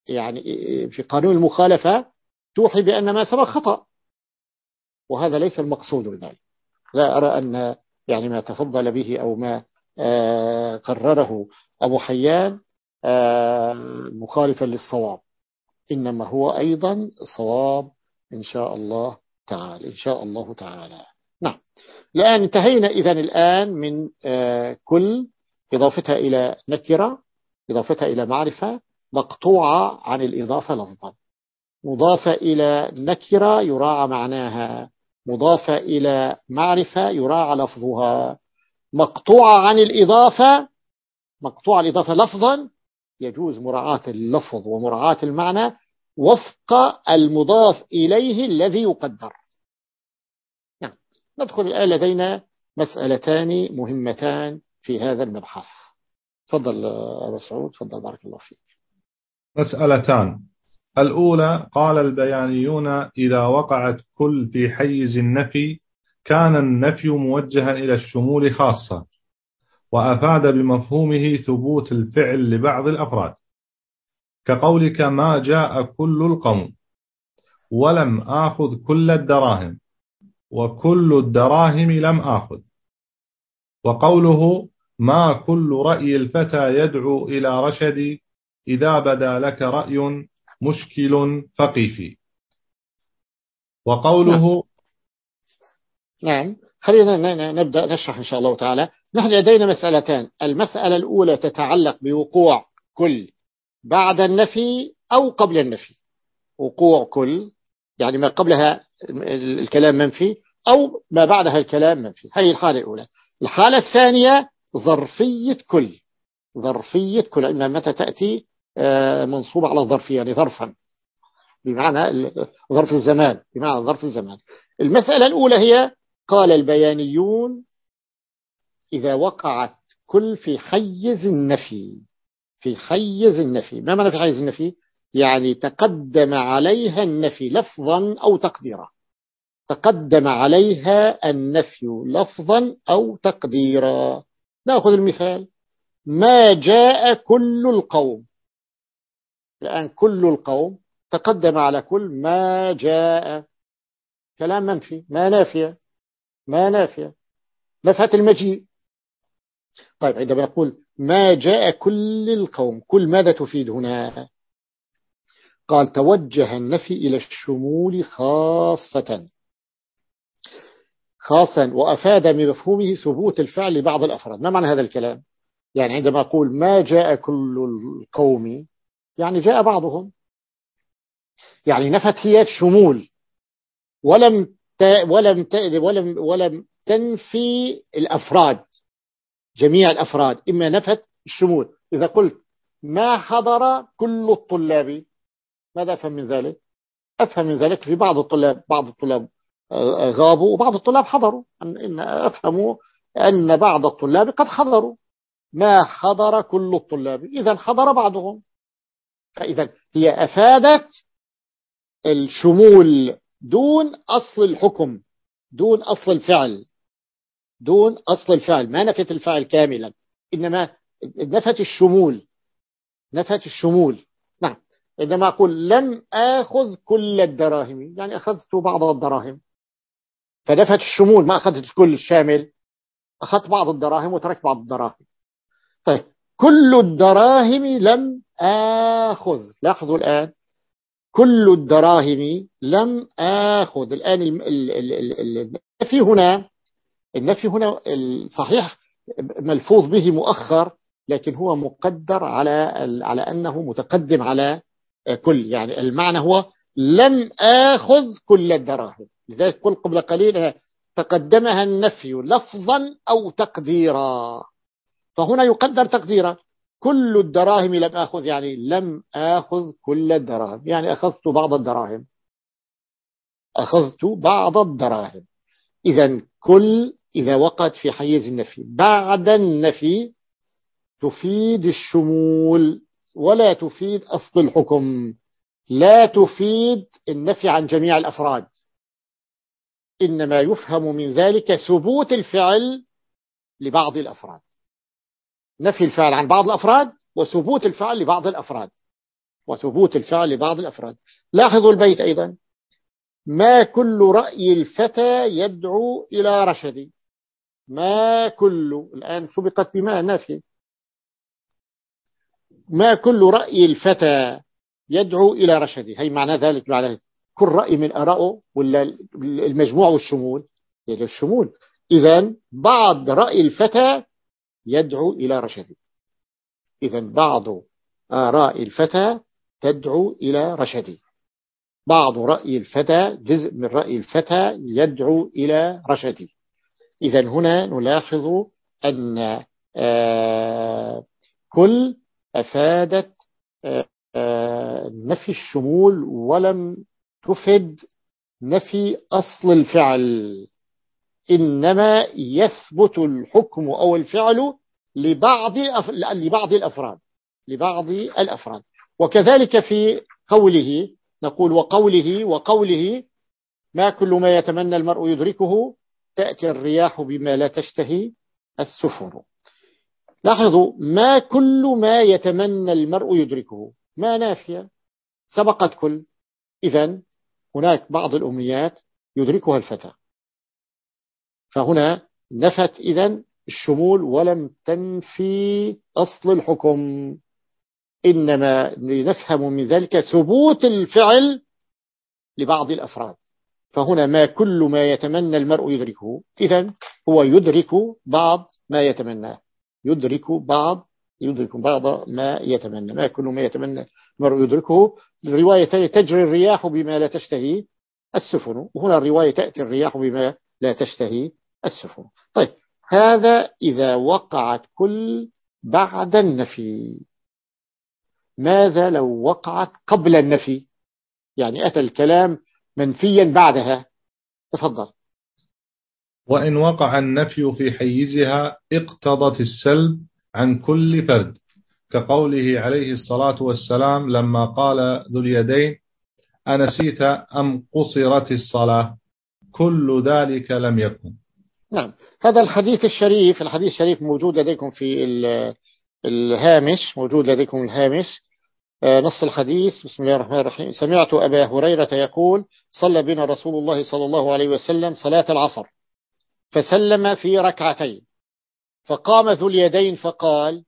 يعني في قانون المخالفة توحي بأن ما سبق خطأ، وهذا ليس المقصود بذلك. لا أرى أن يعني ما تفضل به أو ما آه قرره أبو حيان آه مخالفا للصواب، إنما هو أيضا صواب إن شاء الله تعالى، إن شاء الله تعالى. نعم. الآن انتهينا إذن الآن من آه كل إضافتها إلى نكرة، إضافتها إلى معرفة مقطوعة عن الإضافة لفظا، مضافة إلى نكرة يراعى معناها، مضافة إلى معرفة يراعى لفظها، مقطوعة عن الإضافة، مقطوعة الإضافة لفظا يجوز مراعاة اللفظ ومراعاة المعنى وفق المضاف إليه الذي يقدر. نعم. ندخل الآن لدينا مسألتان مهمتان في هذا المبحث. تفضل أبا سعود، تفضل بارك الله فيك. مسألتان. الأولى قال البيانيون إذا وقعت كل في حيز النفي كان النفي موجها إلى الشمول خاصة، وأفاد بمفهومه ثبوت الفعل لبعض الأفراد، كقولك ما جاء كل القوم، ولم آخذ كل الدراهم، وكل الدراهم لم آخذ. وقوله ما كل رأي الفتى يدعو إلى رشد، إذا بدا لك رأي مشكل فقفي. وقوله نعم, نعم. خلينا نبدأ نشرح إن شاء الله تعالى. نحن لدينا مسألتان. المسألة الأولى تتعلق بوقوع كل بعد النفي أو قبل النفي. وقوع كل يعني ما قبلها الكلام منفي أو ما بعدها الكلام منفي، هذه الحالة الأولى. الحالة الثانية ظرفية كل. ظرفية كل إنها متى تأتي منصوبة على الظرفية، يعني ظرفا بمعنى ظرف الزمان، بمعنى ظرف الزمان. المسألة الأولى هي قال البيانيون إذا وقعت كل في حيز النفي. في حيز النفي، ما معنى في حيز النفي؟ يعني تقدم عليها النفي لفظا أو تقديرا. تقدم عليها النفي لفظا أو تقديرا. نأخذ المثال: ما جاء كل القوم. الآن كل القوم تقدم على كل ما جاء، كلام منفي، ما نافية، ما نافية، نفت المجيء. طيب عندما نقول ما جاء كل القوم، كل ماذا تفيد هنا؟ قال توجه النفي إلى الشمول خاصة، خاصا، وأفاد من مفهومه ثبوت الفعل لبعض الأفراد. ما معنى هذا الكلام؟ يعني عندما أقول ما جاء كل القوم يعني جاء بعضهم، يعني نفت هي الشمول ولم ت... ولم ت... ولم ولم تنفي الأفراد، جميع الأفراد، إما نفت الشمول. إذا قلت ما حضر كل الطلاب، ماذا أفهم من ذلك؟ أفهم من ذلك في بعض الطلاب، بعض الطلاب غابوا وبعض الطلاب حضروا، إن أفهموا أن بعض الطلاب قد حضروا. ما حضر كل الطلاب، إذا حضر بعضهم. فإذا هي أفادت الشمول دون أصل الحكم، دون أصل الفعل، دون أصل الفعل، ما نفت الفعل كاملا، إنما نفت الشمول، نفت الشمول. نعم. عندما أقول لم آخذ كل الدراهم يعني أخذت بعض الدراهم، فنفت الشمول، ما أخذت الكل الشامل، أخذت بعض الدراهم وتركت بعض الدراهم. طيب كل الدراهم لم آخذ، لاحظوا الآن كل الدراهم لم آخذ. الآن النفي هنا، النفي هنا صحيح ملفوظ به مؤخر، لكن هو مقدر على على أنه متقدم على كل، يعني المعنى هو لم آخذ كل الدراهم. لذلك قل قبل قليل تقدمها النفي لفظا أو تقديرا، فهنا يقدر تقديرا كل الدراهم لم آخذ، يعني لم آخذ كل الدراهم، يعني أخذت بعض الدراهم، أخذت بعض الدراهم. إذا كل إذا وقعت في حيز النفي بعد النفي تفيد الشمول ولا تفيد أصل الحكم، لا تفيد النفي عن جميع الأفراد، إنما يفهم من ذلك ثبوت الفعل لبعض الأفراد، نفي الفعل عن بعض الأفراد وثبوت الفعل لبعض الأفراد. وثبوت الفعل لبعض الأفراد. لاحظوا البيت أيضا: ما كل رأي الفتى يدعو إلى رشد. ما كل، الآن سبقت بما نافي. ما كل رأي الفتى يدعو إلى رشد، هي معنى ذلك معنى كل رأي من آرائه ولا المجموع والشمول؟ يعني الشمول. إذن بعض رأي الفتى يدعو إلى رشد. إذن بعض آراء الفتى تدعو إلى رشد. بعض رأي الفتى، جزء من رأي الفتى يدعو إلى رشد. إذن هنا نلاحظ أن آه كل أفادت آه آه نفي الشمول ولم تفد نفي أصل الفعل، إنما يثبت الحكم أو الفعل لبعض لبعض الأفراد لبعض الأفراد. وكذلك في قوله، نقول وقوله وقوله ما كل ما يتمنى المرء يدركه، تأتي الرياح بما لا تشتهي السفن. لاحظوا: ما كل ما يتمنى المرء يدركه، ما نافية سبقت كل. إذن هناك بعض الأمنيات يدركها الفتى، فهنا نفت إذن الشمول ولم تنفي أصل الحكم، إنما لنفهم من ذلك ثبوت الفعل لبعض الأفراد. فهنا ما كل ما يتمنى المرء يدركه، إذن هو يدرك بعض ما يتمناه، يدرك بعض يدرك بعض ما يتمنى. ما كل ما يتمنى المرء يدركه. الرواية الثانية: تجري الرياح بما لا تشتهي السفن، وهنا الرواية تأتي الرياح بما لا تشتهي السفن. طيب، هذا إذا وقعت كل بعد النفي. ماذا لو وقعت قبل النفي؟ يعني أتى الكلام منفيا بعدها. تفضل. وإن وقع النفي في حيزها اقتضت السلب عن كل فرد، كقوله عليه الصلاة والسلام لما قال ذو اليدين: أنسيت أم قصرت الصلاة؟ كل ذلك لم يكن. نعم، هذا الحديث الشريف الحديث الشريف موجود لديكم في الهامش موجود لديكم الهامش. نص الحديث: بسم الله الرحمن الرحيم. سمعت أبا هريرة يقول: صلى بنا رسول الله صلى الله عليه وسلم صلاة العصر فسلم في ركعتين، فقام ذو اليدين فقال: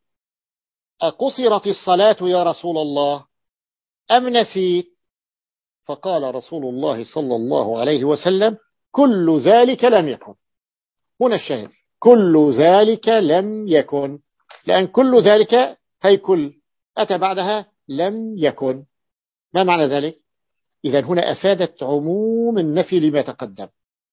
أقصرت الصلاة يا رسول الله أم نسيت؟ فقال رسول الله صلى الله عليه وسلم: كل ذلك لم يكن. هنا الشاهد: كل ذلك لم يكن، لأن كل ذلك هي كل أتى بعدها لم يكن. ما معنى ذلك؟ إذن هنا أفادت عموم النفي لما تقدم،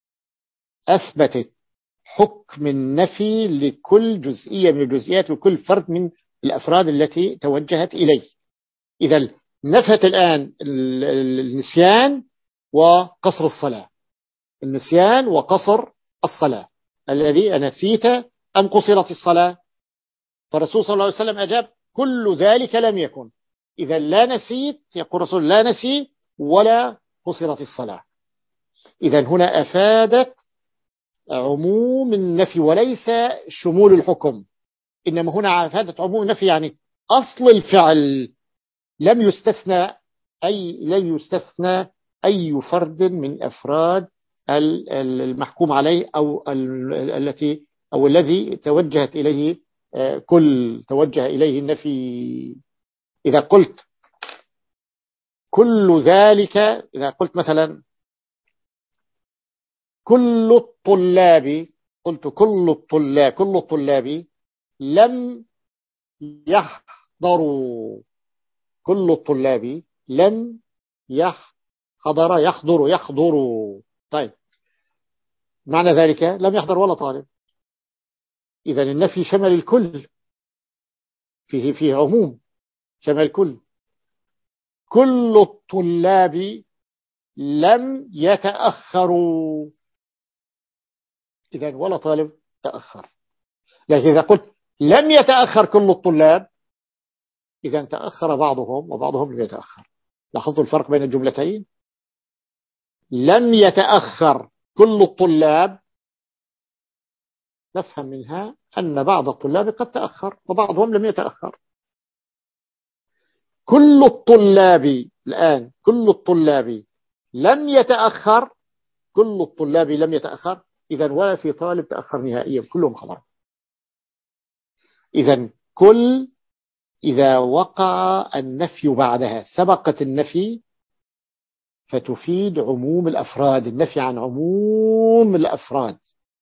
أثبتت حكم النفي لكل جزئية من الجزئيات وكل فرد من الأفراد التي توجهت إليه. إذا نفت الآن النسيان وقصر الصلاة، النسيان وقصر الصلاة، الذي أنسيت أم قصرت الصلاة؟ فالرسول صلى الله عليه وسلم أجاب: كل ذلك لم يكن. إذا لا نسيت، يقول الرسول: لا نسي ولا قصرت الصلاة. إذا هنا أفادت عموم النفي وليس شمول الحكم، إنما هنا أفادت عموم النفي، يعني أصل الفعل لم يستثنى أي لم يستثنى أي فرد من أفراد المحكوم عليه أو التي أو الذي توجهت إليه كل توجه إليه النفي. إذا قلت كل ذلك، إذا قلت مثلا كل الطلاب، قلت كل الطلاب كل الطلاب لم يحضروا، كل الطلاب لم يحضر يحضر يحضروا. طيب، معنى ذلك لم يحضر ولا طالب. إذا النفي شمل الكل، فيه فيه عموم شمل الكل. كل الطلاب لم يتأخروا، إذا ولا طالب تأخر. لكن إذا قلت لم يتأخر كل الطلاب، إذا تأخر بعضهم وبعضهم لم يتأخر. لاحظوا الفرق بين الجملتين؟ لم يتأخر كل الطلاب نفهم منها أن بعض الطلاب قد تأخر وبعضهم لم يتأخر. كل الطلاب الآن كل الطلاب لم يتأخر كل الطلاب لم يتأخر إذا ولا في طالب تأخر نهائيا، كلهم حضر. إذا كل إذا وقع النفي بعدها سبقت النفي فتفيد عموم الأفراد، النفي عن عموم الأفراد.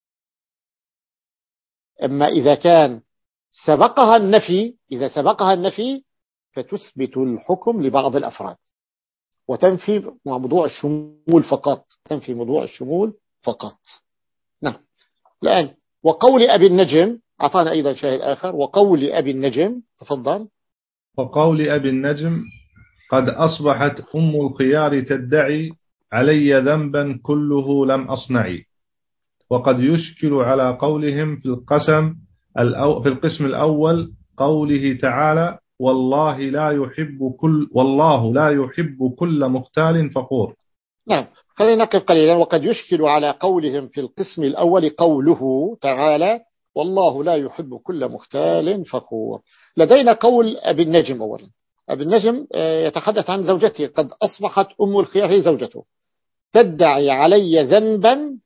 أما إذا كان سبقها النفي إذا سبقها النفي فتثبت الحكم لبعض الأفراد وتنفي موضوع الشمول فقط تنفي موضوع الشمول فقط. نعم. الآن وقول أبي النجم أعطانا أيضا شاهد آخر. وقول أبي النجم تفضل. وقول أبي النجم قد أصبحت أم الخيار تدعي علي ذنبا كله لم أصنعي. وقد يشكل على قولهم في القسم الأو في القسم الأول قوله تعالى والله لا يحب كل والله لا يحب كل مختال فخور. نعم. خلينا نقف قليلا. وقد يشكل على قولهم في القسم الأول قوله تعالى والله لا يحب كل مختال فخور. لدينا قول أبي النجم أولا. أبي النجم يتحدث عن زوجته قد أصبحت أم الخيار هي زوجته تدعي علي ذنبا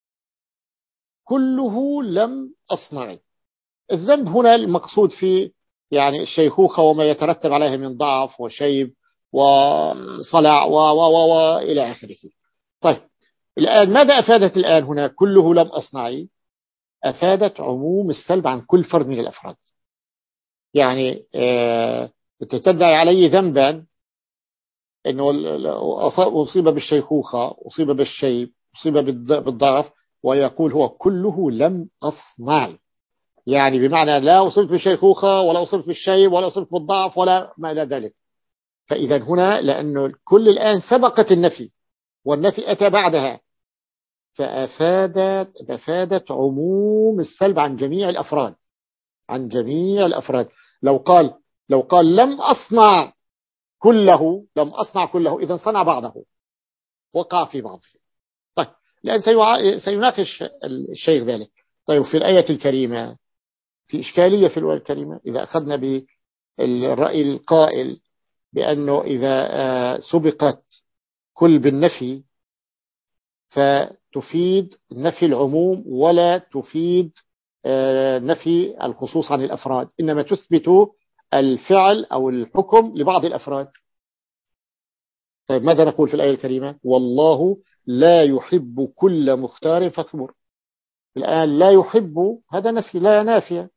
كله لم أصنعي. الذنب هنا المقصود في يعني الشيخوخة وما يترتب عليها من ضعف وشيب وصلع و و و و إلى آخره. طيب الآن ماذا أفادت الآن هنا كله لم أصنعي؟ أفادت عموم السلب عن كل فرد من الأفراد. يعني آه تدعي علي ذنبا أنه أصيب بالشيخوخة أصيب بالشيب أصيب بالضعف ويقول هو كله لم أصنعي، يعني بمعنى لا أصبت بالشيخوخة ولا أصبت بالشيب ولا أصبت بالضعف ولا ما إلى ذلك. فإذا هنا لأنه كل الآن سبقت النفي والنفي أتى بعدها فأفادت أفادت عموم السلب عن جميع الأفراد عن جميع الأفراد. لو قال لو قال لم أصنع كله لم أصنع كله إذا صنع بعضه وقع في بعضه. طيب لأن سيناقش الشيخ ذلك. طيب في الآية الكريمة في إشكالية في الآية الكريمة إذا أخذنا بالرأي القائل بأنه إذا سبقت كل بالنفي فتفيد نفي العموم ولا تفيد نفي الخصوص عن الأفراد، إنما تثبت الفعل أو الحكم لبعض الأفراد. طيب ماذا نقول في الآية الكريمة؟ والله لا يحب كل مختار فخور. الآن لا يحب هذا نفي لا نافية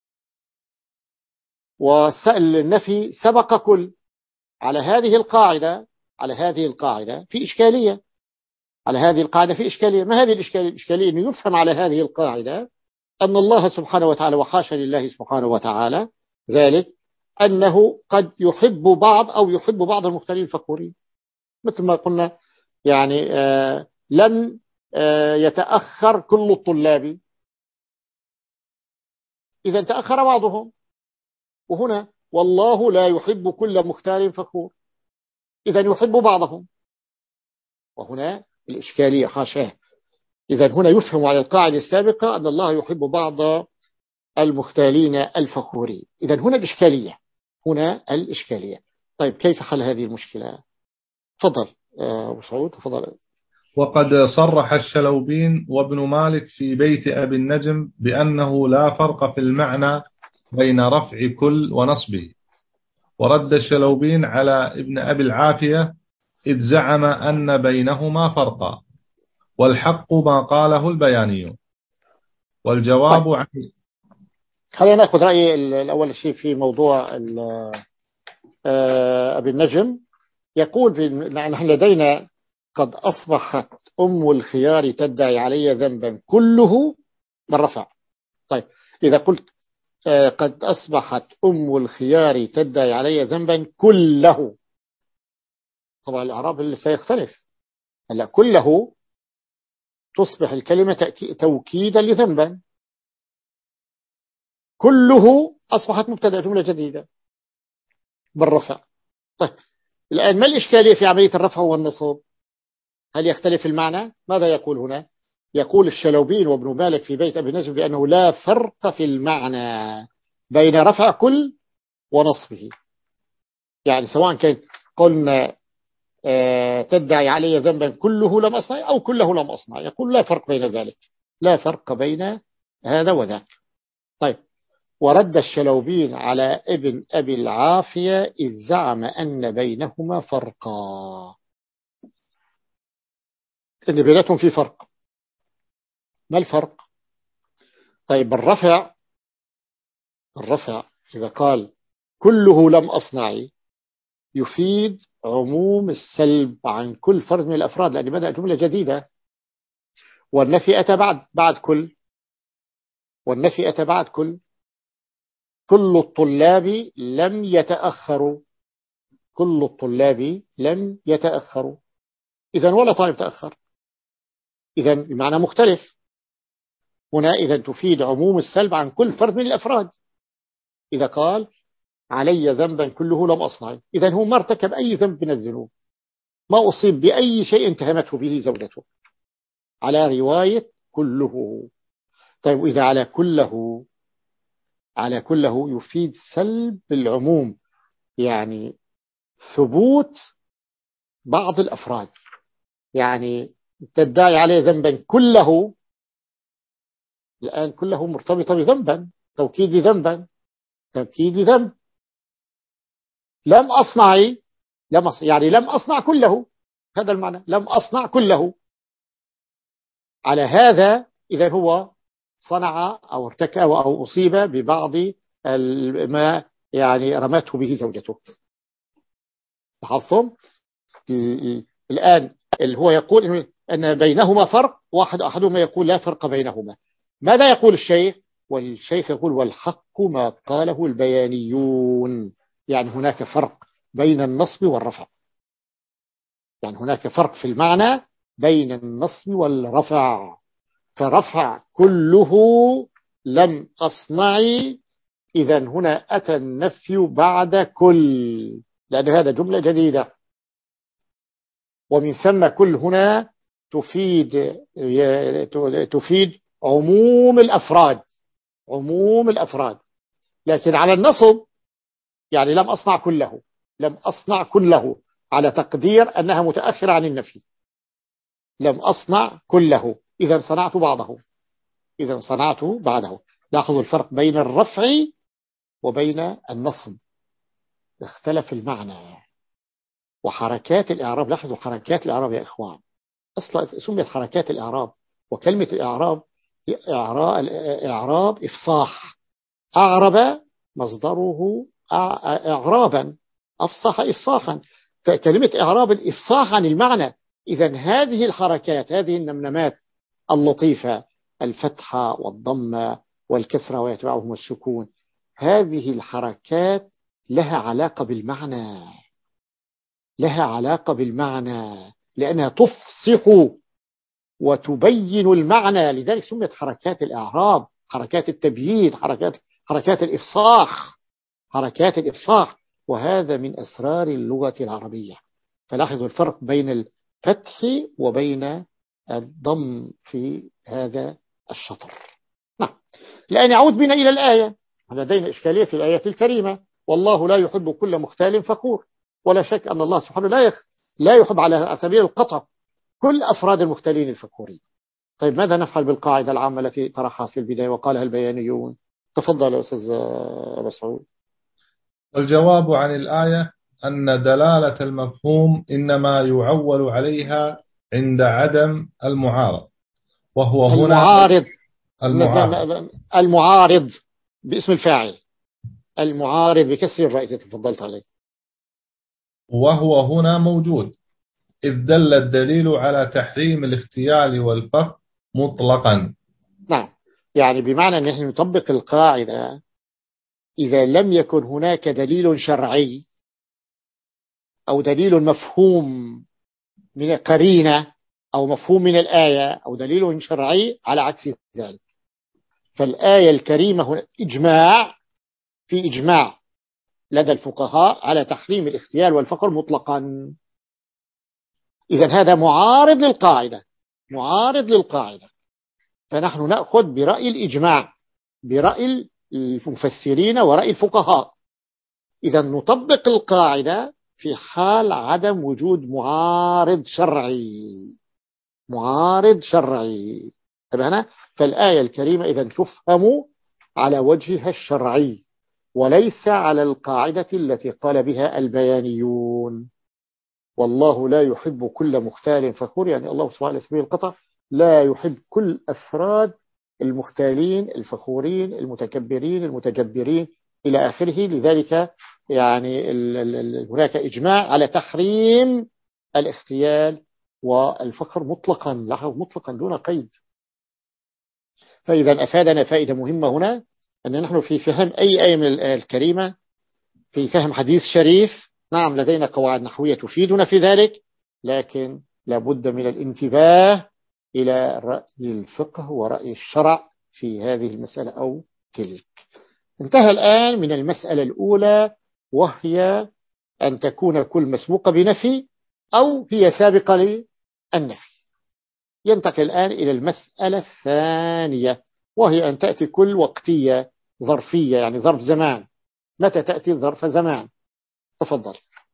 وسأل النفي سبق كل. على هذه القاعدة على هذه القاعدة في إشكالية على هذه القاعدة في إشكالية. ما هذه الإشكالية؟ الإشكالية أنه يفهم على هذه القاعدة أن الله سبحانه وتعالى وحاشا لله سبحانه وتعالى ذلك أنه قد يحب بعض أو يحب بعض المختارين الفخورين مثل ما قلنا. يعني آه لم آه يتأخر كل الطلاب إذا تأخر بعضهم. وهنا والله لا يحب كل مختار فخور إذا يحب بعضهم. وهنا الإشكالية حاشاه. إذا هنا يفهم على القاعدة السابقة أن الله يحب بعض المختالين الفخورين. إذا هنا الإشكالية هنا الإشكالية. طيب كيف حل هذه المشكلة؟ تفضل أبو سعود تفضل. وقد صرح الشلوبين وابن مالك في بيت أبي النجم بأنه لا فرق في المعنى بين رفع كل ونصبه. ورد الشلوبين على ابن أبي العافية إذ زعم أن بينهما فرقا والحق ما قاله البياني. والجواب طيب. عن خلينا نأخذ رأيي الأول شيء في موضوع أبي النجم. يقول نحن لدينا قد أصبحت أم الخيار تدعي علي ذنبا كله بالرفع. طيب إذا قلت قد أصبحت أم الخيار تدعي علي ذنبا كله طبعا الإعراب اللي سيختلف. هلا كله تصبح الكلمة توكيدا لذنبا كله أصبحت مبتدأ جملة جديدة بالرفع. طيب الآن ما الإشكالية في عملية الرفع والنصب؟ هل يختلف المعنى؟ ماذا يقول هنا؟ يقول الشلوبين وابن مالك في بيت أبي النجم بأنه لا فرق في المعنى بين رفع كل ونصبه. يعني سواء كان قلنا آه تدعي علي ذنبا كله لم أصنع أو كله لم أصنع، يقول لا فرق بين ذلك، لا فرق بين هذا وذاك. طيب، ورد الشلوبين على ابن أبي العافية إذ زعم أن بينهما فرقا، إن بيناتهم في فرق. ما الفرق؟ طيب، الرفع الرفع إذا قال كله لم أصنعي يفيد عموم السلب عن كل فرد من الأفراد، لأن بدأ جملة جديدة. والنفي أتى بعد بعد كل والنفي أتى بعد كل كل الطلاب لم يتأخروا كل الطلاب لم يتأخروا، إذن ولا طالب تأخر، إذن بمعنى مختلف. هنا إذن تفيد عموم السلب عن كل فرد من الأفراد. إذا قال علي ذنبا كله لم أصنع، إذن هو ما ارتكب أي ذنب من الذنوب، ما أصيب بأي شيء اتهمته به زوجته، على رواية كله. طيب، إذا على كله على كله يفيد سلب العموم، يعني ثبوت بعض الأفراد. يعني تدعي عليه ذنبا كله، الآن كله مرتبطة بذنبا، توكيد ذنبا توكيد ذنب. لم أصنعي لم أصنع يعني لم أصنع كله، هذا المعنى، لم أصنع كله. على هذا إذا هو صنع أو ارتكب أو أصيب ببعض ما يعني رمته به زوجته. لاحظتم الآن اللي هو يقول أن بينهما فرق، واحد أحدهما يقول لا فرق بينهما. ماذا يقول الشيخ؟ والشيخ يقول والحق ما قاله البيانيون، يعني هناك فرق بين النصب والرفع، يعني هناك فرق في المعنى بين النصب والرفع. فرفع كله لم أصنعي، إذا هنا أتى النفي بعد كل، لأن هذا جملة جديدة، ومن ثم كل هنا تفيد تفيد عموم الأفراد عموم الأفراد. لكن على النصب يعني لم أصنع كله لم أصنع كله على تقدير أنها متأخرة عن النفي. لم أصنع كله، إذا صنعت بعضه إذا صنعت بعده. لاحظوا الفرق بين الرفع وبين النصب، اختلف المعنى وحركات الإعراب. لاحظوا حركات الإعراب يا إخوان، أصلا سميت حركات الإعراب، وكلمة الإعراب إعراب إفصاح. أعرب مصدره إعرابا، أفصح إفصاحا، فكلمة إعراب الإفصاح عن المعنى. إذن هذه الحركات، هذه النمنمات اللطيفة، الفتحة والضمة والكسرة ويتبعهم السكون، هذه الحركات لها علاقة بالمعنى لها علاقة بالمعنى لأنها تفصح وتبين المعنى. لذلك سميت حركات الإعراب، حركات التبيين، حركات حركات الإفصاح حركات الإفصاح وهذا من أسرار اللغة العربية. فلاحظوا الفرق بين الفتح وبين الضم في هذا الشطر. نعم. الآن يعود بنا إلى الآية. لدينا إشكالية في الآية الكريمة، والله لا يحب كل مختال فخور. ولا شك أن الله سبحانه لا يخ... لا يحب على سبيل القطع كل أفراد المختالين الفخورين. طيب، ماذا نفعل بالقاعدة العامة التي طرحها في البداية وقالها البيانيون؟ تفضل يا أستاذ أبو سعود. الجواب عن الآية أن دلالة المفهوم إنما يعول عليها عند عدم المعارض، وهو هنا المعارض المعارض, المعارض باسم الفاعل، المعارض بكسر الراء تفضلت عليه، وهو هنا موجود إذ دل الدليل على تحريم الاختيال والفخ مطلقا. نعم، يعني بمعنى أن نحن نطبق القاعدة إذا لم يكن هناك دليل شرعي أو دليل مفهوم من قرينة أو مفهوم من الآية أو دليل شرعي على عكس ذلك. فالآية الكريمة هنا إجماع في إجماع لدى الفقهاء على تحريم الاختيال والفقر مطلقا. إذن هذا معارض للقاعدة معارض للقاعدة فنحن نأخذ برأي الإجماع، برأي المفسرين ورأي الفقهاء. إذا نطبق القاعدة في حال عدم وجود معارض شرعي. معارض شرعي هنا، فالآية الكريمة إذا تفهم على وجهها الشرعي وليس على القاعدة التي قال بها البيانيون. والله لا يحب كل مختال فخور، يعني الله سبحانه على سبيل القطع لا يحب كل أفراد المختالين الفخورين المتكبرين المتجبرين إلى آخره. لذلك يعني هناك إجماع على تحريم الاختيال والفخر مطلقا، لاحظ مطلقا دون قيد. فإذا أفادنا فائدة مهمة هنا أن نحن في فهم أي آية من الآية الكريمة، في فهم حديث شريف، نعم لدينا قواعد نحوية تفيدنا في ذلك، لكن لابد من الانتباه إلى رأي الفقه ورأي الشرع في هذه المسألة أو تلك. انتهى الآن من المسألة الأولى، وهي أن تكون كل مسبوقة بنفي أو هي سابقة للنفي. ينتقل الآن إلى المسألة الثانية، وهي أن تأتي كل وقتية ظرفية، يعني ظرف زمان. متى تأتي ظرف زمان؟ تفضل.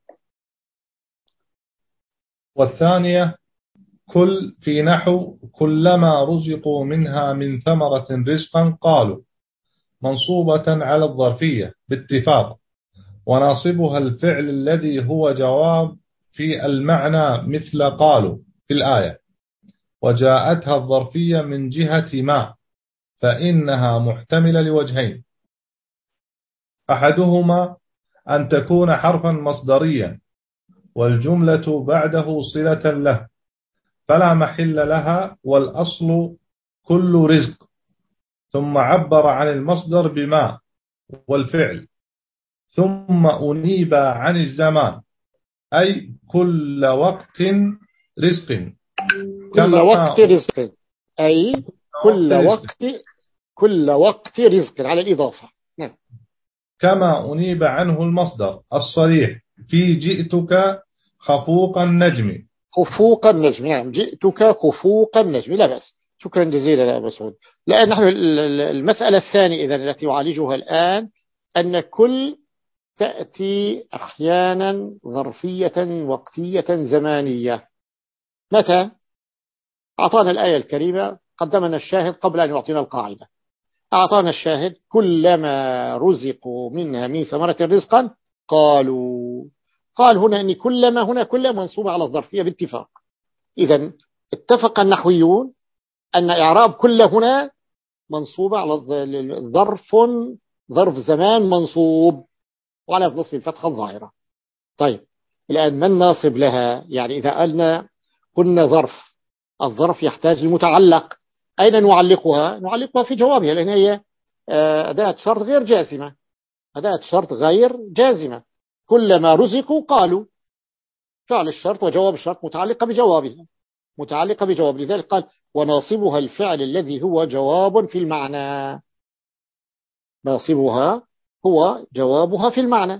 والثانية كل في نحو كلما رزقوا منها من ثمرة رزقا قالوا، منصوبة على الظرفية باتفاق، وناصبها الفعل الذي هو جواب في المعنى مثل قالوا في الآية، وجاءتها الظرفية من جهة ما، فإنها محتملة لوجهين: أحدهما أن تكون حرفا مصدريا والجملة بعده صلة له فلا محل لها، والأصل كل رزق، ثم عبر عن المصدر بما والفعل، ثم أنيب عن الزمان أي كل وقت رزق. كل وقت رزق أي كل وقت كل وقت رزق على الإضافة. نعم. كما أنيب عنه المصدر الصريح في جئتك خفوق النجم. خفوق النجم، نعم جئتك خفوق النجم، لا بأس. شكرا جزيلا يا أبو سعود. لأن نحن المسألة الثانية إذن التي يعالجها الآن أن كل تأتي أحيانا ظرفية وقتية زمانية. متى؟ أعطانا الآية الكريمة، قدمنا الشاهد قبل أن يعطينا القاعدة. أعطانا الشاهد كلما رزقوا منها من ثمرة رزقا قالوا. قال هنا أن كلما هنا كلما منصوبة على الظرفية باتفاق. إذن اتفق النحويون أن إعراب كل هنا منصوبة على الظرف، ظرف زمان منصوب وعلى نصب الفتحة الظاهرة. طيب الآن من ناصب لها؟ يعني إذا قلنا كنا ظرف، الظرف يحتاج لمتعلق، أين نعلقها؟ نعلقها في جوابها، لأن هي أداة شرط غير جازمة. أداة شرط غير جازمة. كلما رزقوا قالوا، فعل الشرط وجواب الشرط متعلقة بجوابها، متعلقة بجواب. لذلك قال وناصبها الفعل الذي هو جواب في المعنى. ناصبها هو جوابها في المعنى.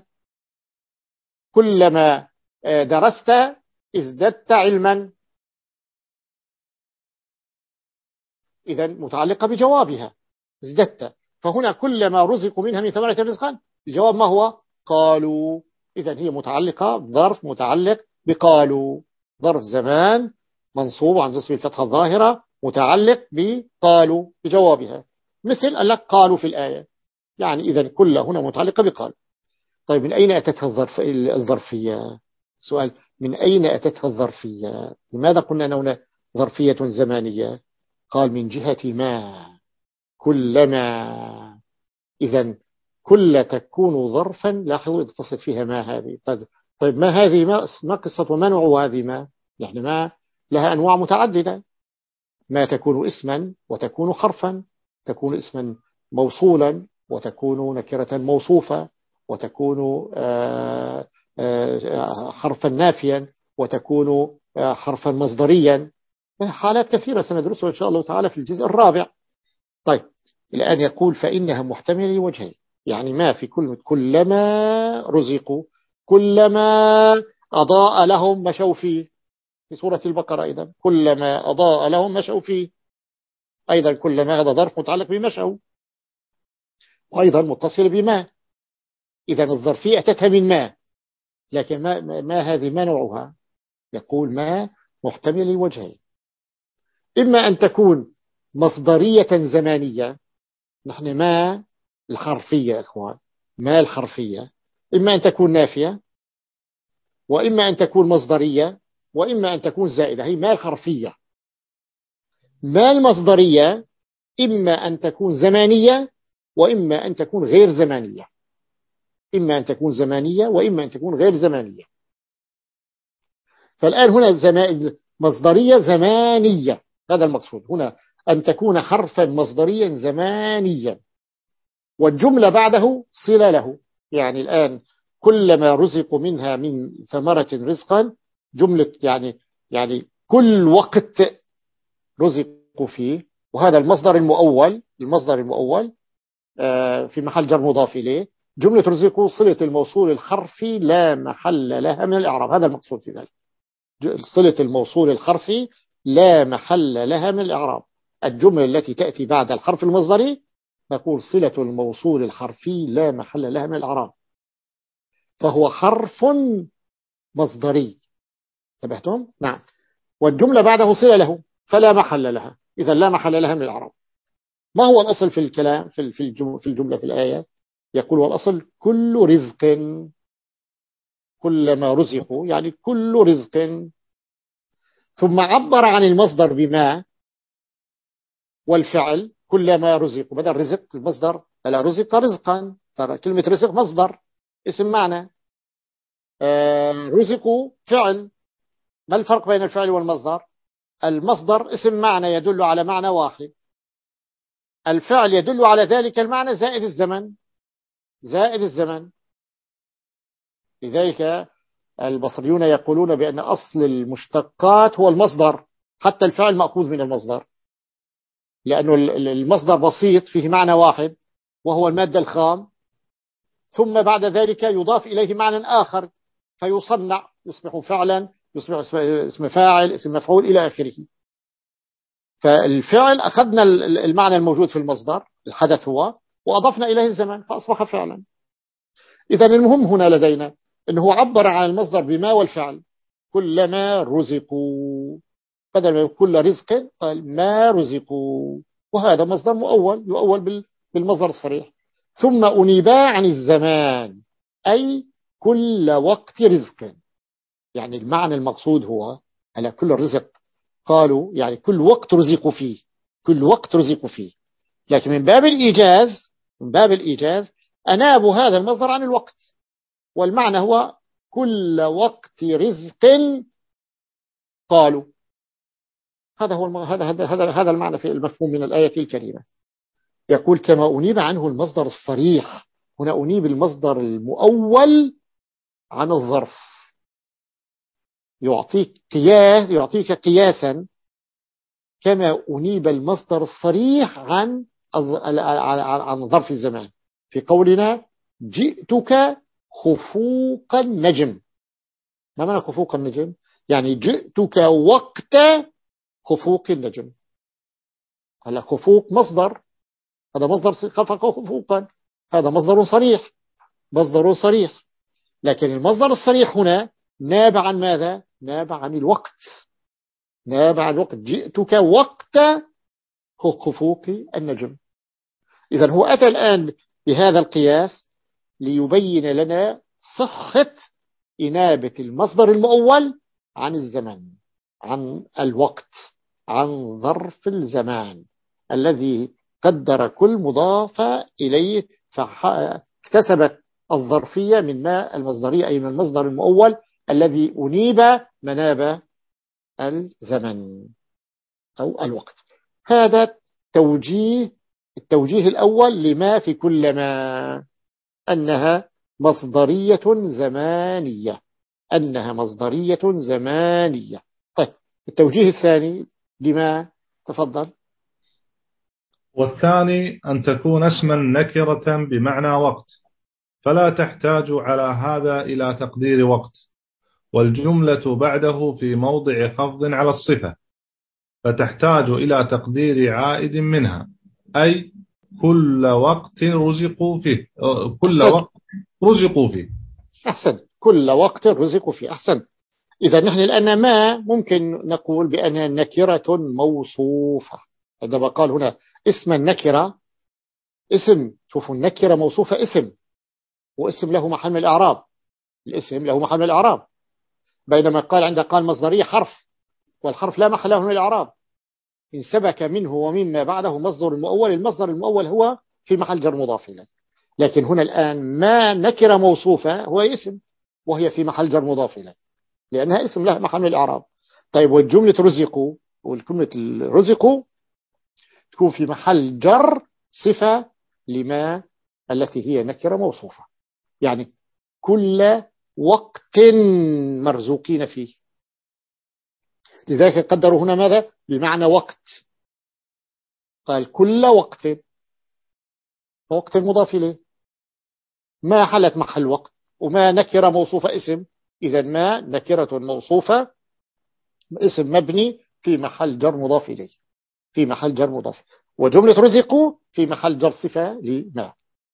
كلما درست ازددت علما، إذا متعلقة بجوابها ازددت. فهنا كلما رزقوا منها من ثمرة رزقا، الجواب ما هو؟ قالوا. إذا هي متعلقة ظرف متعلق بقالوا، ظرف زمان منصوب عن نصب الفتحة الظاهرة متعلق بقالوا بجوابها، مثل قال لك قالوا في الآية. يعني إذا كل هنا متعلقة بقال. طيب من أين أتتها الظرف الظرفية؟ سؤال، من أين أتتها الظرفية؟ لماذا قلنا هنا ظرفية زمانية؟ قال من جهة ما، كلما. إذا كل تكون ظرفا، لاحظوا اتصلت فيها ما هذه. طيب ما هذه؟ ما, ما قصة وما نوع هذه ما؟ يعني ما لها أنواع متعددة. ما تكون اسما وتكون حرفا، تكون اسما موصولا وتكون نكرة موصوفة، وتكون حرفا نافيا، وتكون حرفا مصدريا. حالات كثيرة سندرسها إن شاء الله تعالى في الجزء الرابع. طيب الآن يقول فإنها محتملة لوجهين، يعني ما في كل كلما رزقوا، كلما أضاء لهم مشوا فيه في سورة البقرة. أيضا كلما أضاء لهم مشوا فيه، أيضا كلما هذا ظرف متعلق بمشوا، وأيضا متصل بما. إذا الظرفية أتتها من ما، لكن ما, ما هذه ما نوعها؟ يقول ما محتمل لوجهين، إما أن تكون مصدرية زمانية، نحن ما الحرفية إخوان، ما الحرفية إما أن تكون نافية، وإما أن تكون مصدرية، وإما أن تكون زائدة. هي ما الحرفية. ما المصدرية إما أن تكون زمانية وإما أن تكون غير زمانية، إما أن تكون زمانية وإما أن تكون غير زمانية. فالآن هنا زمان مصدرية زمانية، هذا المقصود هنا، أن تكون حرفا مصدريا زمانيا، والجملة بعده صلة له. يعني الآن كلما رزقوا منها من ثمرة رزقا، جملة يعني يعني كل وقت رزقوا فيه، وهذا المصدر المؤول، المصدر المؤول في محل جر مضاف إليه. جملة رزقوا صلة الموصول الحرفي لا محل لها من الإعراب، هذا المقصود في ذلك. صلة الموصول الحرفي لا محل لها من الإعراب. الجملة التي تأتي بعد الحرف المصدري نقول صلة الموصول الحرفي لا محل لها من الإعراب، فهو حرف مصدري. انتبهتم؟ نعم. والجملة بعده صلة له فلا محل لها، إذا لا محل لها من الإعراب. ما هو الأصل في الكلام في الجملة في الجملة في الآية؟ يقول والأصل كل رزق، كلما رزقوا يعني كل رزق، ثم عبر عن المصدر بما والفعل كلما رزقوا، بدل رزق المصدر فلا رزق رزقا، ترى كلمة رزق مصدر اسم معنى، آه رزقوا فعل. ما الفرق بين الفعل والمصدر؟ المصدر اسم معنى يدل على معنى واحد، الفعل يدل على ذلك المعنى زائد الزمن، زائد الزمن. لذلك البصريون يقولون بأن أصل المشتقات هو المصدر، حتى الفعل مأخوذ من المصدر، لأنه المصدر بسيط فيه معنى واحد وهو المادة الخام، ثم بعد ذلك يضاف إليه معنى آخر فيصنع، يصبح فعلا، يصبح اسم فاعل، اسم مفعول إلى آخره. فالفعل أخذنا المعنى الموجود في المصدر، الحدث هو، وأضفنا إليه الزمن فأصبح فعلا. إذن المهم هنا لدينا أنه عبر عن المصدر بما والفعل، كلما رزقوا، بدل ما يقول كل رزق قال ما رزقوا، وهذا مصدر مؤول يؤول بالمصدر الصريح. ثم أنيبا عن الزمان أي كل وقت رزق، يعني المعنى المقصود هو على كل رزق، قالوا يعني كل وقت رزقوا فيه، كل وقت رزقوا فيه. لكن من باب الإيجاز، من باب الإيجاز أنابوا هذا المصدر عن الوقت، والمعنى هو كل وقت رزق قالوا. هذا هو هذا هذا هذا هذا المعنى في المفهوم من الآية الكريمة. يقول كما أنيب عنه المصدر الصريح، هنا أنيب المصدر المؤول عن الظرف، يعطيك قياس، يعطيك قياسا كما أنيب المصدر الصريح عن عن ظرف الزمان في قولنا جئتك خفوق النجم. ما معنى خفوق النجم؟ يعني جئتك وقت خفوق النجم. هلا خفوق مصدر، هذا مصدر خفق خفوقا، هذا مصدر صريح، مصدر صريح. لكن المصدر الصريح هنا ناب عن ماذا؟ ناب عن الوقت، ناب عن الوقت، جئتك وقت خفوق النجم. إذن هو أتى الآن بهذا القياس ليبين لنا صحة إنابة المصدر المؤول عن الزمن، عن الوقت، عن ظرف الزمان الذي قدر كل مضاف إليه، فاكتسبت الظرفية من ما المصدرية، أي من المصدر المؤول الذي أنيب مناب الزمن أو الوقت. هذا توجيه، التوجيه الأول لما في كلما، أنها مصدرية زمانية، أنها مصدرية زمانية. طيب التوجيه الثاني لما، تفضل. والثاني أن تكون اسما نكرة بمعنى وقت، فلا تحتاج على هذا إلى تقدير وقت، والجملة بعده في موضع خفض على الصفة، فتحتاج إلى تقدير عائد منها، أي كل وقت رزقوا فيه، كل وقت رزقوا فيه. أحسن، كل وقت رزقوا فيه. أحسن. إذا نحن الآن ما ممكن نقول بأنها نكرة موصوفة. عندما قال هنا اسم النكرة، اسم، شوفوا النكرة موصوفة اسم، واسم له محل من الإعراب، الاسم له محل من الإعراب. بينما قال عند قال مصدرية حرف، والحرف لا محل له من الإعراب، إن سبك منه ومما بعده مصدر المؤول، المصدر المؤول هو في محل جر مضاف إليه. لكن هنا الآن ما نكرة موصوفة هو اسم، وهي في محل جر مضاف إليه لأنها اسم له محل من الإعراب. طيب والجملة رزقوا، والجملة رزقوا تكون في محل جر صفة لما التي هي نكرة موصوفة، يعني كل وقت مرزوقين فيه. لذلك قدروا هنا ماذا بمعنى وقت، قال كل وقت، وقت مضاف إليه، ما حلت محل وقت، وما نكرة موصوفة اسم، إذا ما نكرة موصوفة اسم مبني في محل جر مضاف إليه، في محل جر مضاف، وجملة رزقوا في محل جر صفة لما.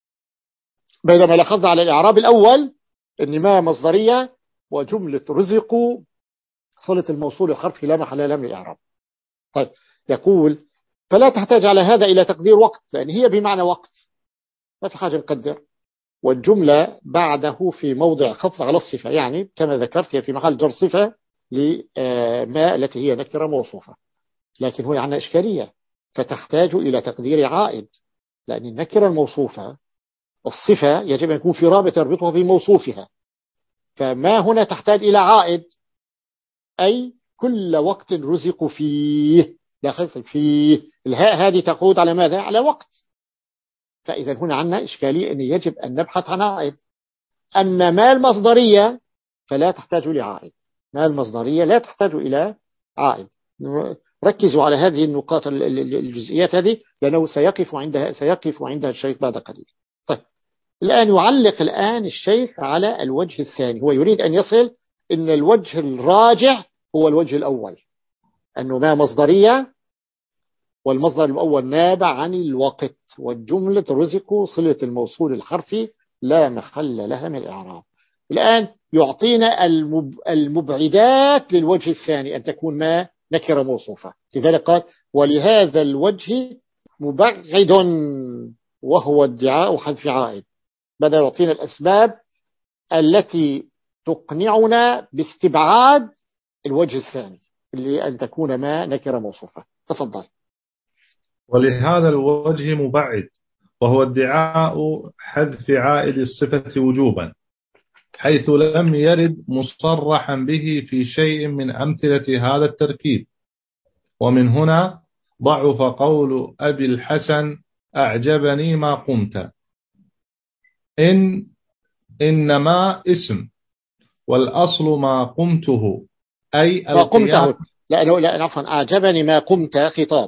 بينما لاحظنا على الإعراب الأول أن ما مصدرية، وجملة رزقوا صلة الموصول الحرف لا محل له من الإعراب. طيب يقول فلا تحتاج على هذا إلى تقدير وقت، لأن هي بمعنى وقت، ما في حاجة نقدر. والجملة بعده في موضع خفض على الصفة، يعني كما ذكرت هي في محل جر صفة لما التي هي نكرة موصوفة. لكن هنا عندنا إشكالية، فتحتاج إلى تقدير عائد، لأن النكرة الموصوفة الصفة يجب أن يكون في رابط يربطها بموصوفها، فما هنا تحتاج إلى عائد، أي كل وقت رزق فيه، لا خلص فيه، الهاء هذه تعود على ماذا؟ على وقت. فإذا هنا عندنا إشكالية أن يجب أن نبحث عن عائد. أما ما المصدرية فلا تحتاج لعائد، ما المصدرية لا تحتاج إلى عائد. ركزوا على هذه النقاط الجزئيات هذه، لأنه سيقف عندها سيقف عندها الشيخ بعد قليل. طيب الآن يعلق الآن الشيخ على الوجه الثاني، هو يريد أن يصل إن الوجه الراجع هو الوجه الأول، أنه ما مصدرية، والمصدر الأول نابع عن الوقت، والجملة رزقوا صلة الموصول الحرفي لا محل لها من الإعراب. الآن يعطينا المبعدات للوجه الثاني أن تكون ما نكرة موصوفة. لذلك قال ولهذا الوجه مبعد وهو ادعاء حذف عائد، بدأ يعطينا الأسباب التي تقنعنا باستبعاد الوجه الثاني اللي أن تكون ما نكرة موصوفة. تفضل. ولهذا الوجه مبعد وهو ادعاء حذف عائد الصفة وجوبا، حيث لم يرد مصرحا به في شيء من أمثلة هذا التركيب. ومن هنا ضعف قول أبي الحسن أعجبني ما قمت، إن إنما اسم والأصل ما قمته، أي ما القيام. قمته، لا لا عفوا، أعجبني ما قمت خطاب،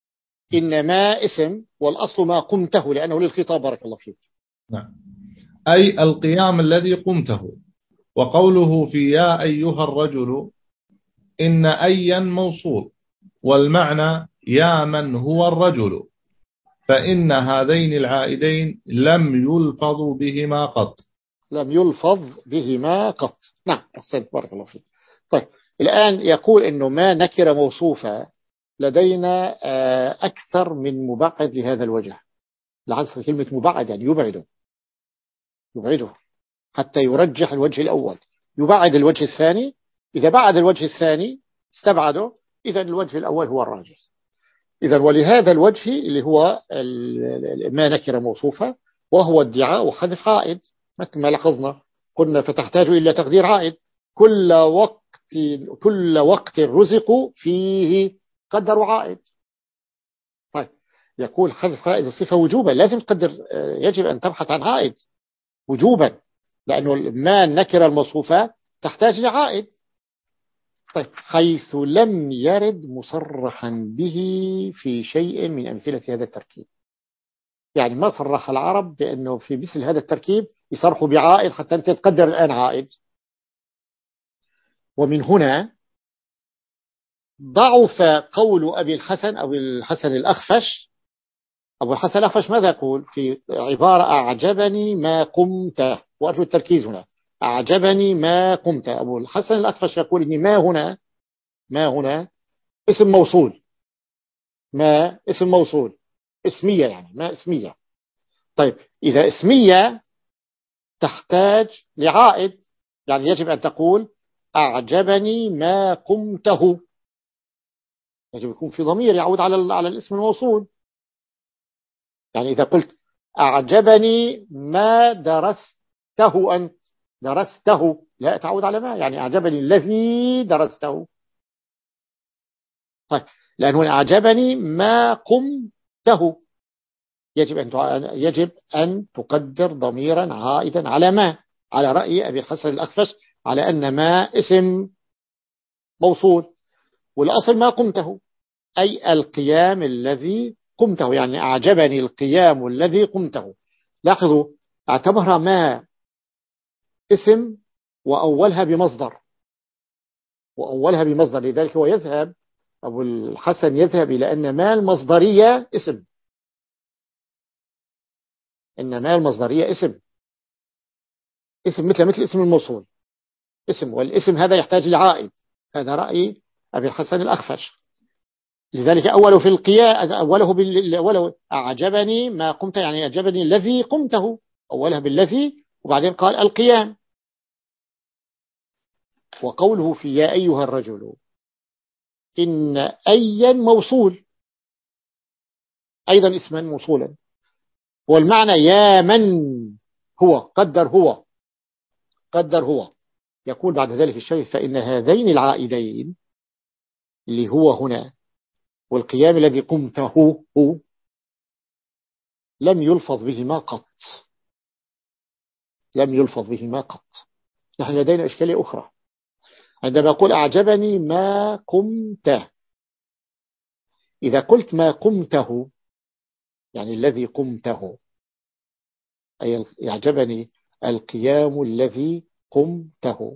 إنما اسم والأصل ما قمته لأنه للخطاب. بارك الله فيك. نعم، أي القيام الذي قمته. وقوله في يا أيها الرجل إن أيا موصول، والمعنى يا من هو الرجل، فإن هذين العائدين لم يلفظوا بهما قط. لم يلفظ بهما قط. نعم أحسنت، بارك الله فيك. طيب الآن يقول إنه ما نكرة موصوفة لدينا أكثر من مبعد لهذا الوجه. لعزف كلمة مبعد يعني يبعده، يبعده حتى يرجح الوجه الأول، يبعد الوجه الثاني. إذا بعد الوجه الثاني استبعده، إذا الوجه الأول هو الراجح. إذا ولهذا الوجه اللي هو ما نكرة موصوفة وهو ادعاء وحذف عائد، مثل ما لاحظنا قلنا فتحتاج إلى تقدير عائد. كل وقت كل وقت رزقوا فيه قدروا عائد. طيب يقول حذف عائد الصفة وجوبا، لازم تقدر، يجب أن تبحث عن عائد وجوبا، لأنه ما النكرة الموصوفة تحتاج لعائد. طيب حيث لم يرد مصرحا به في شيء من أمثلة هذا التركيب، يعني ما صرح العرب بأنه في مثل هذا التركيب يصرحوا بعائد حتى أنت تقدر الآن عائد. ومن هنا ضعف قول أبي الحسن أو الحسن الأخفش أبو الحسن الأخفش ماذا يقول في عبارة أعجبني ما قمت، وأرجو التركيز هنا، أعجبني ما قمت. أبو الحسن الأخفش يقول إن ما هنا ما هنا اسم موصول، ما اسم موصول اسمية، يعني ما اسمية. طيب إذا اسمية تحتاج لعائد، يعني يجب أن تقول أعجبني ما قمته، يجب يكون في ضمير يعود على على الاسم الموصول. يعني إذا قلت أعجبني ما درسته أنت، درسته لا تعود على ما، يعني أعجبني الذي درسته. طيب لأنه أعجبني ما قمته، يجب أن يجب أن تقدر ضميرا عائدا على ما، على رأي أبي الحسن الأخفش على أن ما اسم موصول، والأصل ما قمته أي القيام الذي قمته، يعني أعجبني القيام الذي قمته. لاحظوا اعتبرها ما اسم وأولها بمصدر، وأولها بمصدر، لذلك هو يذهب أبو الحسن يذهب إلى أن ما المصدرية اسم، إن ما المصدرية اسم، اسم مثل مثل اسم الموصول اسم، والاسم هذا يحتاج لعائد. هذا رأي أبي الحسن الأخفش. لذلك أوله في القيام، أوله, بال... أوله أعجبني ما قمت، يعني أعجبني الذي قمته، أولها بالذي وبعدين قال القيام. وقوله في يا أيها الرجل إن أيا موصول أيضا اسما موصولا، والمعنى يا من هو، قدر هو قدر هو. يقول بعد ذلك الشيخ فإن هذين العائدين اللي هو هنا والقيام الذي قمته هو لم يلفظ بهما قط، لم يلفظ بهما قط. نحن لدينا إشكالية أخرى عندما أقول أعجبني ما قمته، إذا قلت ما قمته يعني الذي قمته، أي يعجبني القيام الذي قمته،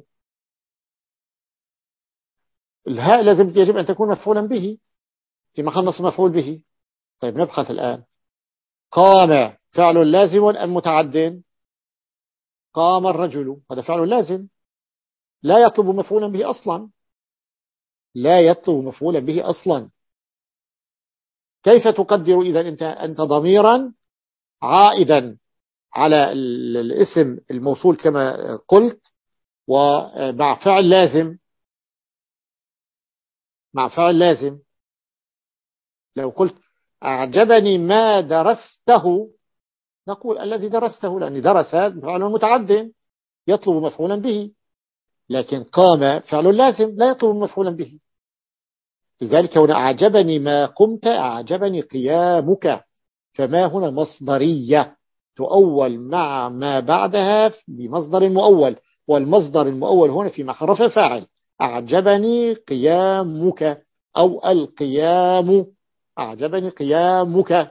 الهاء لازم يجب أن تكون مفعولا به في محل نصب مفعول به. طيب نبحث الآن، قام فعل لازم أم متعد؟ قام الرجل هذا فعل لازم لا يطلب مفعولا به أصلا، لا يطلب مفعولا به أصلا. كيف تقدر إذا أنت أنت ضميرا عائدا على الاسم الموصول كما قلت ومع فعل لازم، مع فعل لازم. لو قلت أعجبني ما درسته نقول الذي درسته، لأن درس فعل متعد يطلب مفعولا به، لكن قام فعل لازم لا يطلب مفعولا به. لذلك هنا أعجبني ما قمت أعجبني قيامك، فما هنا مصدرية تؤول مع ما بعدها بمصدر مؤول، والمصدر المؤول هنا في محل رفع فاعل. أعجبني قيامك أو القيام، أعجبني قيامك.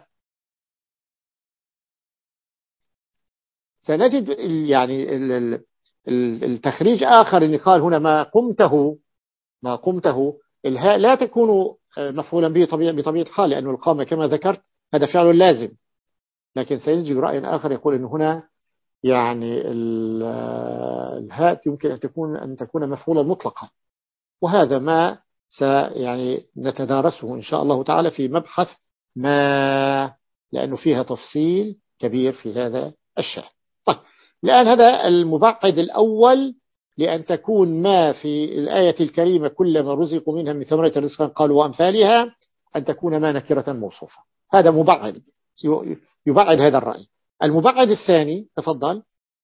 سنجد يعني التخريج آخر اللي قال هنا ما قمته، ما قمته الهاء لا تكون مفعولا به بطبيعة الحال، لأنه القامة كما ذكرت هذا فعل لازم. لكن سيجي رأي آخر يقول أن هنا يعني الهاء يمكن أن تكون أن تكون مفعولا مطلقا، وهذا ما سيعني نتدارسه إن شاء الله تعالى في مبحث ما، لأنه فيها تفصيل كبير في هذا الشأن. طيب الآن هذا المبعد الأول، لأن تكون ما في الآية الكريمة كلما رزقوا منها من ثمرة رزقا قالوا وأمثالها، أن تكون ما نكرة موصوفة. هذا مبعد يبعد هذا الرأي. المبعد الثاني تفضل.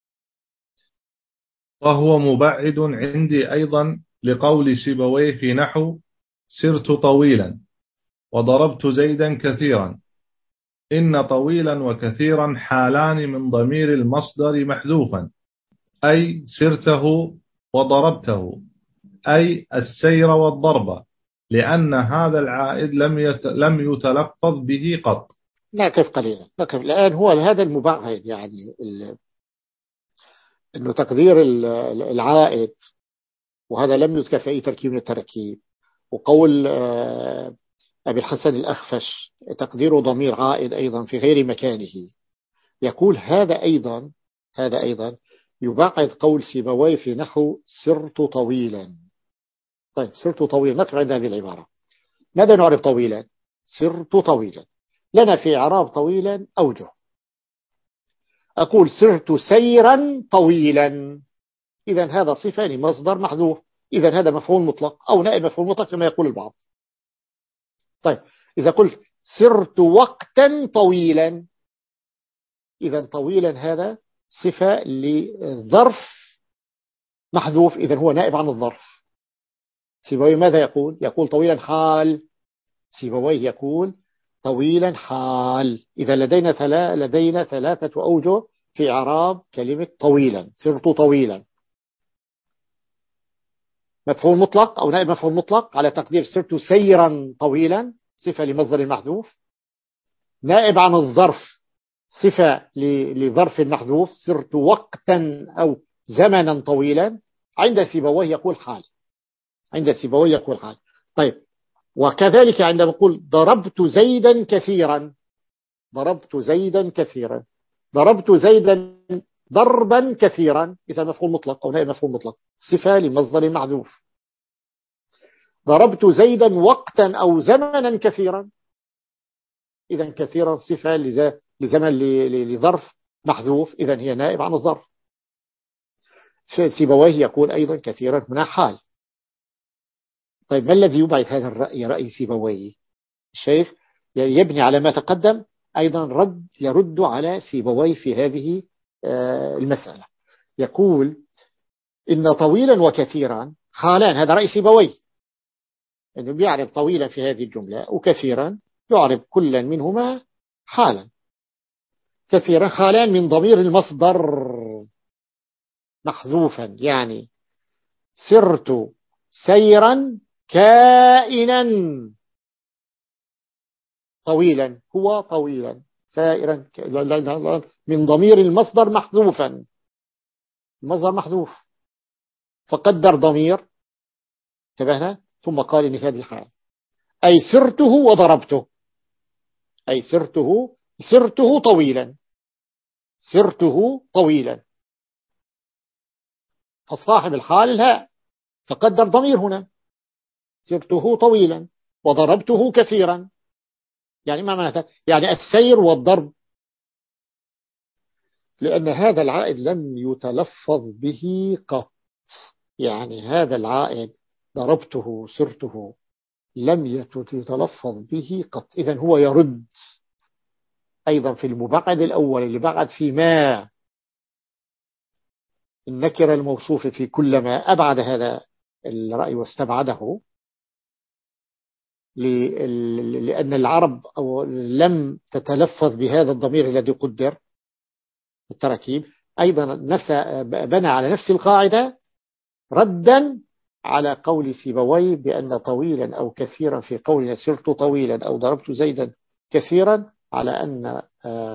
وهو مبعد عندي أيضا لقول سيبويه في نحو سرت طويلا وضربت زيدا كثيرا، إن طويلا وكثيرا حالان من ضمير المصدر محذوفا، أي سرته وضربته، أي السير والضرب، لأن هذا العائد لم يت... لم يتلفظ به قط. نقف قليلا، نقف الآن. هو هذا المبعد يعني ال... أنه تقدير العائد، وهذا لم يذكر في أي تركيب من التركيب. وقول أبي الحسن الأخفش تقدير ضمير عائد أيضا في غير مكانه. يقول هذا أيضا هذا أيضا يبعد قول سيبويه في نحو سرت طويلا. طيب سرت طويلا، نقف عند هذه العبارة. ماذا نعرف طويلا؟ سرت طويلا، لنا في إعراب طويلا أوجه. أقول سرت سيرا طويلا، إذا هذا صفة لمصدر محذوف، إذا هذا مفعول مطلق أو نائب مفعول مطلق كما يقول البعض. طيب إذا قلت سرت وقتا طويلا، إذا طويلا هذا صفة لظرف محذوف، إذا هو نائب عن الظرف. سيبويه ماذا يقول؟ يقول طويلا حال. سيبويه يقول طويلا حال. إذا لدينا ثلاث لدينا ثلاثة أوجه في إعراب كلمة طويلا. سرت طويلا، مفعول مطلق أو نائب مفعول مطلق على تقدير سرت سيرا طويلا، صفة لمصدر المحذوف. نائب عن الظرف، صفة لظرف المحذوف، سرت وقتا أو زمنا طويلا. عند سيبويه يقول حال. عند سيبويه يقول حال. طيب وكذلك عندما نقول ضربت زيدا كثيرا، ضربت زيدا كثيرا، ضربت زيدا ضربا كثيرا، إذا مفعول مطلق أو نائب مفعول مطلق، صفة لمصدر محذوف. ضربت زيدا وقتا أو زمنا كثيرا، إذا كثيرا صفة لزمن لظرف محذوف، إذا هي نائب عن الظرف. سيبويه يقول أيضا كثيرا هنا حال. طيب ما الذي يبعد هذا الرأي؟ رأي سيبويه الشيخ يبني على ما تقدم، أيضا رد يرد على سيبويه في هذه المسألة. يقول إن طويلا وكثيرا حالان، هذا رأي سيبويه، أنه بيعرف طويلا في هذه الجملة وكثيرا يعرف كلا منهما حالا. كثيرا حالان من ضمير المصدر محذوفا، يعني سرت سيرا كائنا طويلا، هو طويلا سائرا من ضمير المصدر محذوفا، المصدر محذوف فقدر ضمير، انتبهنا، ثم قال إن هذه حال، أي سرته وضربته، أي سرته سرته طويلا، سرته طويلا، فصاحب الحال الهاء فقدر ضمير هنا، سرته طويلا وضربته كثيرا. يعني ما معنى؟ يعني السير والضرب، لأن هذا العائد لم يتلفظ به قط، يعني هذا العائد ضربته سرته لم يتلفظ به قط، إذن هو يرد أيضا في المبعد الأول اللي بعد في ما النكرة الموصوفة في كل ما أبعد هذا الرأي واستبعده، لأن العرب أو لم تتلفظ بهذا الضمير الذي قدر التركيب. أيضا نفس بنى على نفس القاعدة ردا على قول سيبويه بأن طويلا أو كثيرا في قولنا سرت طويلا أو ضربت زيدا كثيرا، على أن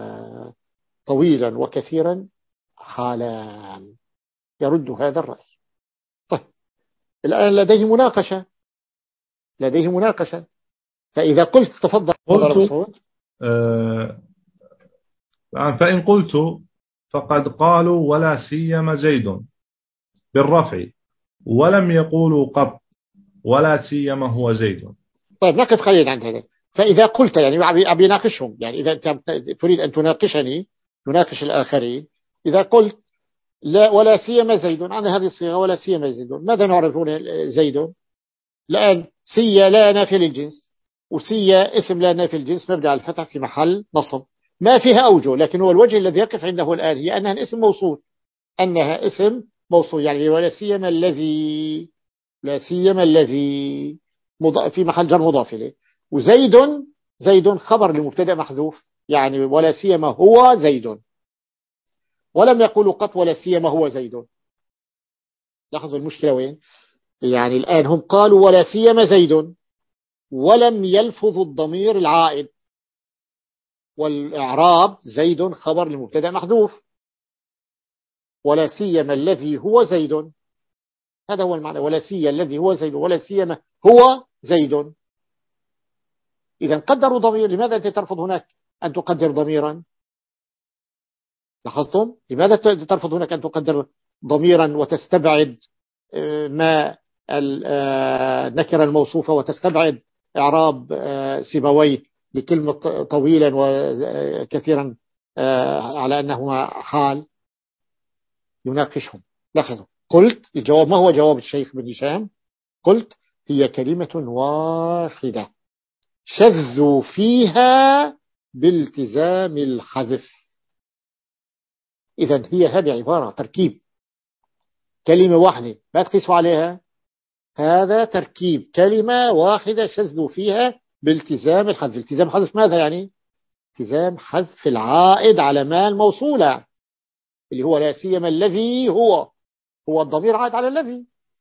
طويلا وكثيرا حالان، يرد هذا الرأي. طيب الآن لديه مناقشة، لديه مناقشة. فإذا قلت تفضل قلت آه فإن قلت فقد قالوا ولا سيما زيد بالرفع ولم يقولوا قط ولا سيما هو زيد. طيب نقف قليلا عند هذا. فإذا قلت يعني أبي ناقشهم، يعني إذا أنت تريد أن تناقشني تناقش الآخرين، إذا قلت لا ولا سيما زيد عن هذه الصيغة ولا سيما زيد، ماذا نعرف هنا زيد؟ لأن سي لا نافي للجنس، وسي اسم لا نافي الجنس مبني على الفتح في محل نصب، ما فيها أوجه، لكن هو الوجه الذي يقف عنده الآن هي أنها اسم موصول، أنها اسم موصول، يعني ولا سيما الذي، لا سيما الذي في محل جر مضاف إليه. وزيد زيد خبر لمبتدا محذوف، يعني ولا سيما هو زيد، ولم يقولوا قط ولا سيما هو زيد. لاحظوا المشكلة وين؟ يعني الآن هم قالوا ولا سيما زيد ولم يلفظوا الضمير العائد، والإعراب زيد خبر لمبتدا محذوف، ولا سيما الذي هو زيد، هذا هو المعنى، ولا سيما الذي هو زيد ولا سيما هو زيد. إذا قدروا ضمير. لماذا أنت ترفض هناك أن تقدر ضميرا؟ لاحظتم؟ لماذا ترفض هناك أن تقدر ضميرا وتستبعد ما النكرة الموصوفة وتستبعد إعراب سيبويه لكلمة طويلا وكثيرا على أنه حال؟ يناقشهم. لاحظوا، قلت الجواب، ما هو جواب الشيخ بن هشام؟ قلت هي كلمة واحدة شذوا فيها بالتزام الحذف. إذن هي هذه عبارة تركيب، كلمة واحدة ما تقيسوا عليها، هذا تركيب كلمة واحدة شذوا فيها بالتزام الحذف. التزام الحذف ماذا يعني؟ التزام حذف العائد على ما الموصولة، اللي هو لا سيما الذي هو هو الضمير عائد على الذي،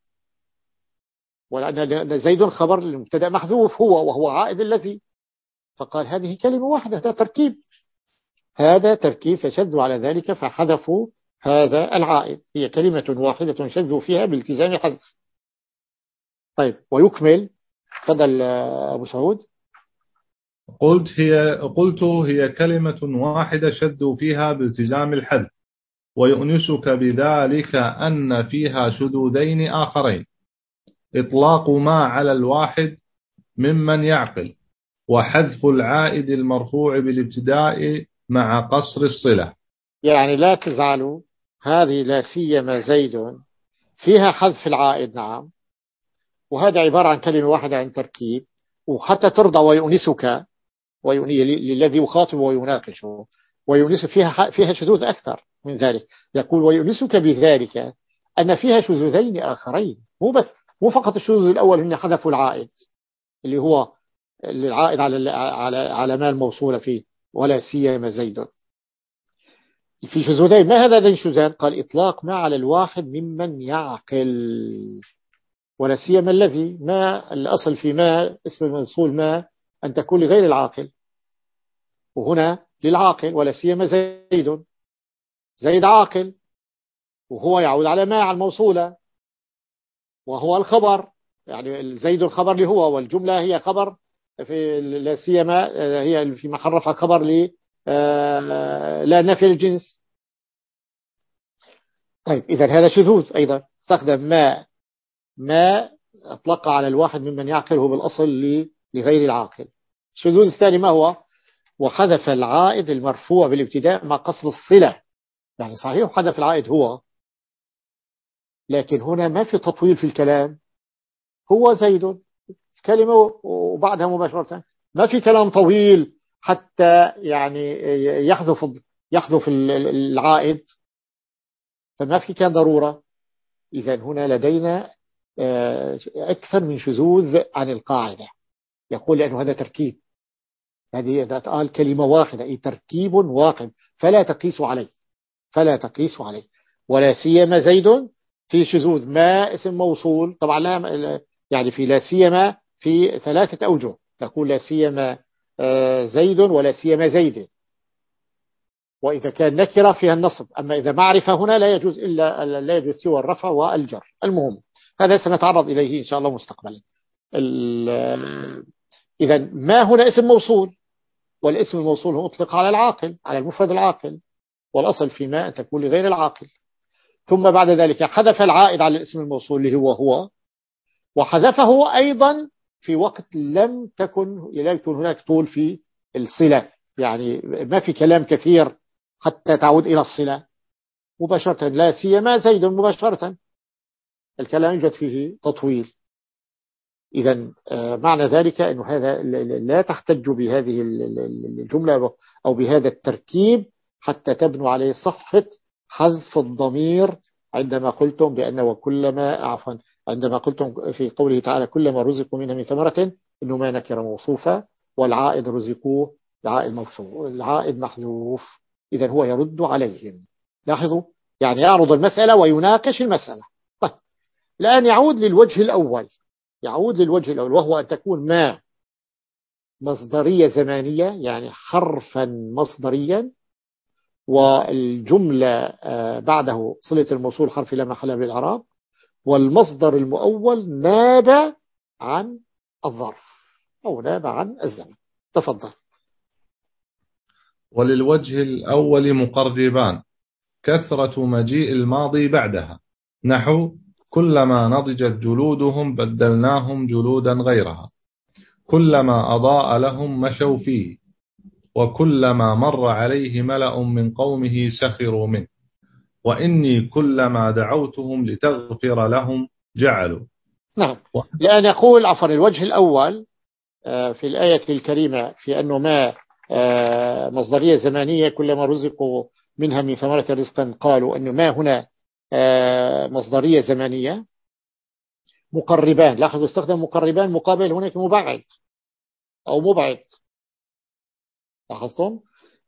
ولأن زيد خبر المبتدا محذوف هو وهو عائد الذي، فقال هذه كلمة واحدة، هذا تركيب، هذا تركيب فشذوا على ذلك فحذفوا هذا العائد. هي كلمة واحدة شذوا فيها بالتزام الحذف. طيب ويكمل. تفضل أبو سعود. قلت هي قلت هي كلمة واحدة شذوا فيها بالتزام الحذف، ويؤنسك بذلك أن فيها شذوذين آخرين: إطلاق ما على الواحد ممن يعقل، وحذف العائد المرفوع بالابتداء مع قصر الصلة. يعني لا تزعلوا، هذه لا سيما زيد فيها حذف العائد، نعم، وهذا عبارة عن كلمة واحدة عن تركيب، وحتى ترضى ويؤنسك ويؤني للذي يخاطب ويناقشه، ويؤنس فيها فيها شذوذ أكثر من ذلك. يقول ويؤنسك بذلك أن فيها شذوذين آخرين، مو بس مو فقط الشذوذ الأول هن حذف العائد اللي هو العائد على على على ما الموصول فيه، ولا سيما زيد في شذوذين. ما هذا الشذوذان؟ قال إطلاق ما على الواحد ممن يعقل، ولا سيما الذي. ما الأصل في ما اسم الموصول ما أن تكون لغير العاقل، وهنا للعاقل، ولا سيما زيد. زيد عاقل وهو يعود على ما على الموصولة وهو الخبر، يعني زيد الخبر اللي هو، والجملة هي خبر في لا سيما هي في محل رفع خبر ل لا نفي الجنس. طيب إذا هذا شذوذ أيضا، استخدم ما ما أطلق على الواحد ممن يعقل هو بالأصل لغير العاقل. الشذوذ الثاني ما هو؟ وحذف العائد المرفوع بالابتداء مع قصر الصلة. يعني صحيح حذف العائد هو، لكن هنا ما في تطويل في الكلام، هو زيد كلمة وبعدها مباشرة، ما في كلام طويل حتى يعني يحذف يحذف العائد، فما في كان ضرورة. إذا هنا لدينا أكثر من شذوذ عن القاعدة. يقول لأنه هذا تركيب، هذه قال كلمة واحدة، أي تركيب واحد، فلا تقيس عليه فلا تقيس عليه ولا سيما زيد في شذوذ. ما اسم موصول طبعا لا، يعني في لا سيما في ثلاثة أوجه، تقول لا سيما زيد ولا سيما زيد، وإذا كان نكرة فيها النصب، أما إذا معرفة هنا لا يجوز إلا لا يجوز سوى الرفع والجر. المهم هذا سنتعرض إليه إن شاء الله مستقبلا. إذا ما هنا اسم موصول، والاسم الموصول هو أطلق على العاقل، على المفرد العاقل، والأصل في ما أن تكون لغير العاقل. ثم بعد ذلك حذف العائد على الاسم الموصول اللي هو هو، وحذفه أيضا في وقت لم تكن لا يكون هناك طول في الصلة، يعني ما في كلام كثير حتى تعود إلى الصلة مباشرة، لا سيما زيد مباشرة الكلام يوجد فيه تطويل. إذا معنى ذلك أنه هذا لا تحتج بهذه الجملة أو بهذا التركيب حتى تبنوا عليه صحة حذف الضمير عندما قلتم بأنه وكلما عفوا عندما قلتم في قوله تعالى كلما رزقوا منها من ثمرة إنه ما نكر موصوفة، والعائد رزقوه العائد موصوف العائد محذوف. إذا هو يرد عليهم. لاحظوا، يعني يعرض المسألة ويناقش المسألة. طيب الآن يعود للوجه الأول يعود للوجه الأول وهو أن تكون ما مصدرية زمانية، يعني حرفا مصدريا، والجملة بعده صلة الموصول حرف لا محل بالإعراب، والمصدر المؤول ناب عن الظرف أو ناب عن الزمن. تفضل. وللوجه الأول مقربان، كثرة مجيء الماضي بعدها، نحو كلما نضجت جلودهم بدلناهم جلودا غيرها، كلما أضاء لهم مشوا فيه، وكلما مر عليه ملأ من قومه سخروا منه، وإني كلما دعوتهم لتغفر لهم جعلوا. نعم. لأن يقول عفوا الوجه الأول في الآية الكريمة في أنه ما مصدرية زمانية، كلما رزقوا منها من ثمرة رزقا قالوا أنه ما هنا مصدرية زمانية. مقربان، لاحظوا استخدم مقربان مقابل هناك مبعد أو مبعد، لاحظتم؟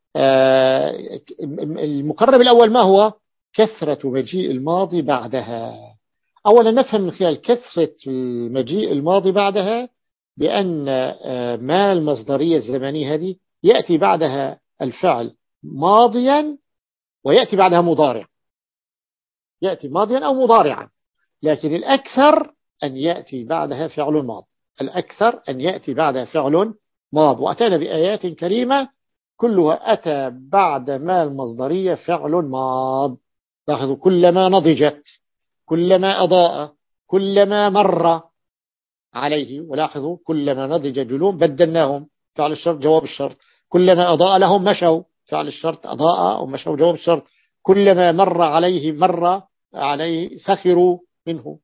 المقرب الأول ما هو؟ كثرة مجيء الماضي بعدها. أولا نفهم من خلال كثرة المجيء الماضي بعدها بأن ما المصدرية الزمنية هذه يأتي بعدها الفعل ماضيا ويأتي بعدها مضارع، يأتي ماضيا أو مضارعا، لكن الأكثر أن يأتي بعدها فعل ماض، الأكثر أن يأتي بعدها فعل ماض. وأتينا بآيات كريمة كلها أتى بعد ما المصدرية فعل ماض. لاحظوا كلما نضجت، كلما أضاء، كلما مر عليه، ولاحظوا كلما نضج جلوم بدلناهم فعل الشرط جواب الشرط، كلما أضاء لهم مشوا فعل الشرط أضاء ومشوا جواب الشرط، كلما مر عليه مر عليه سخروا منه.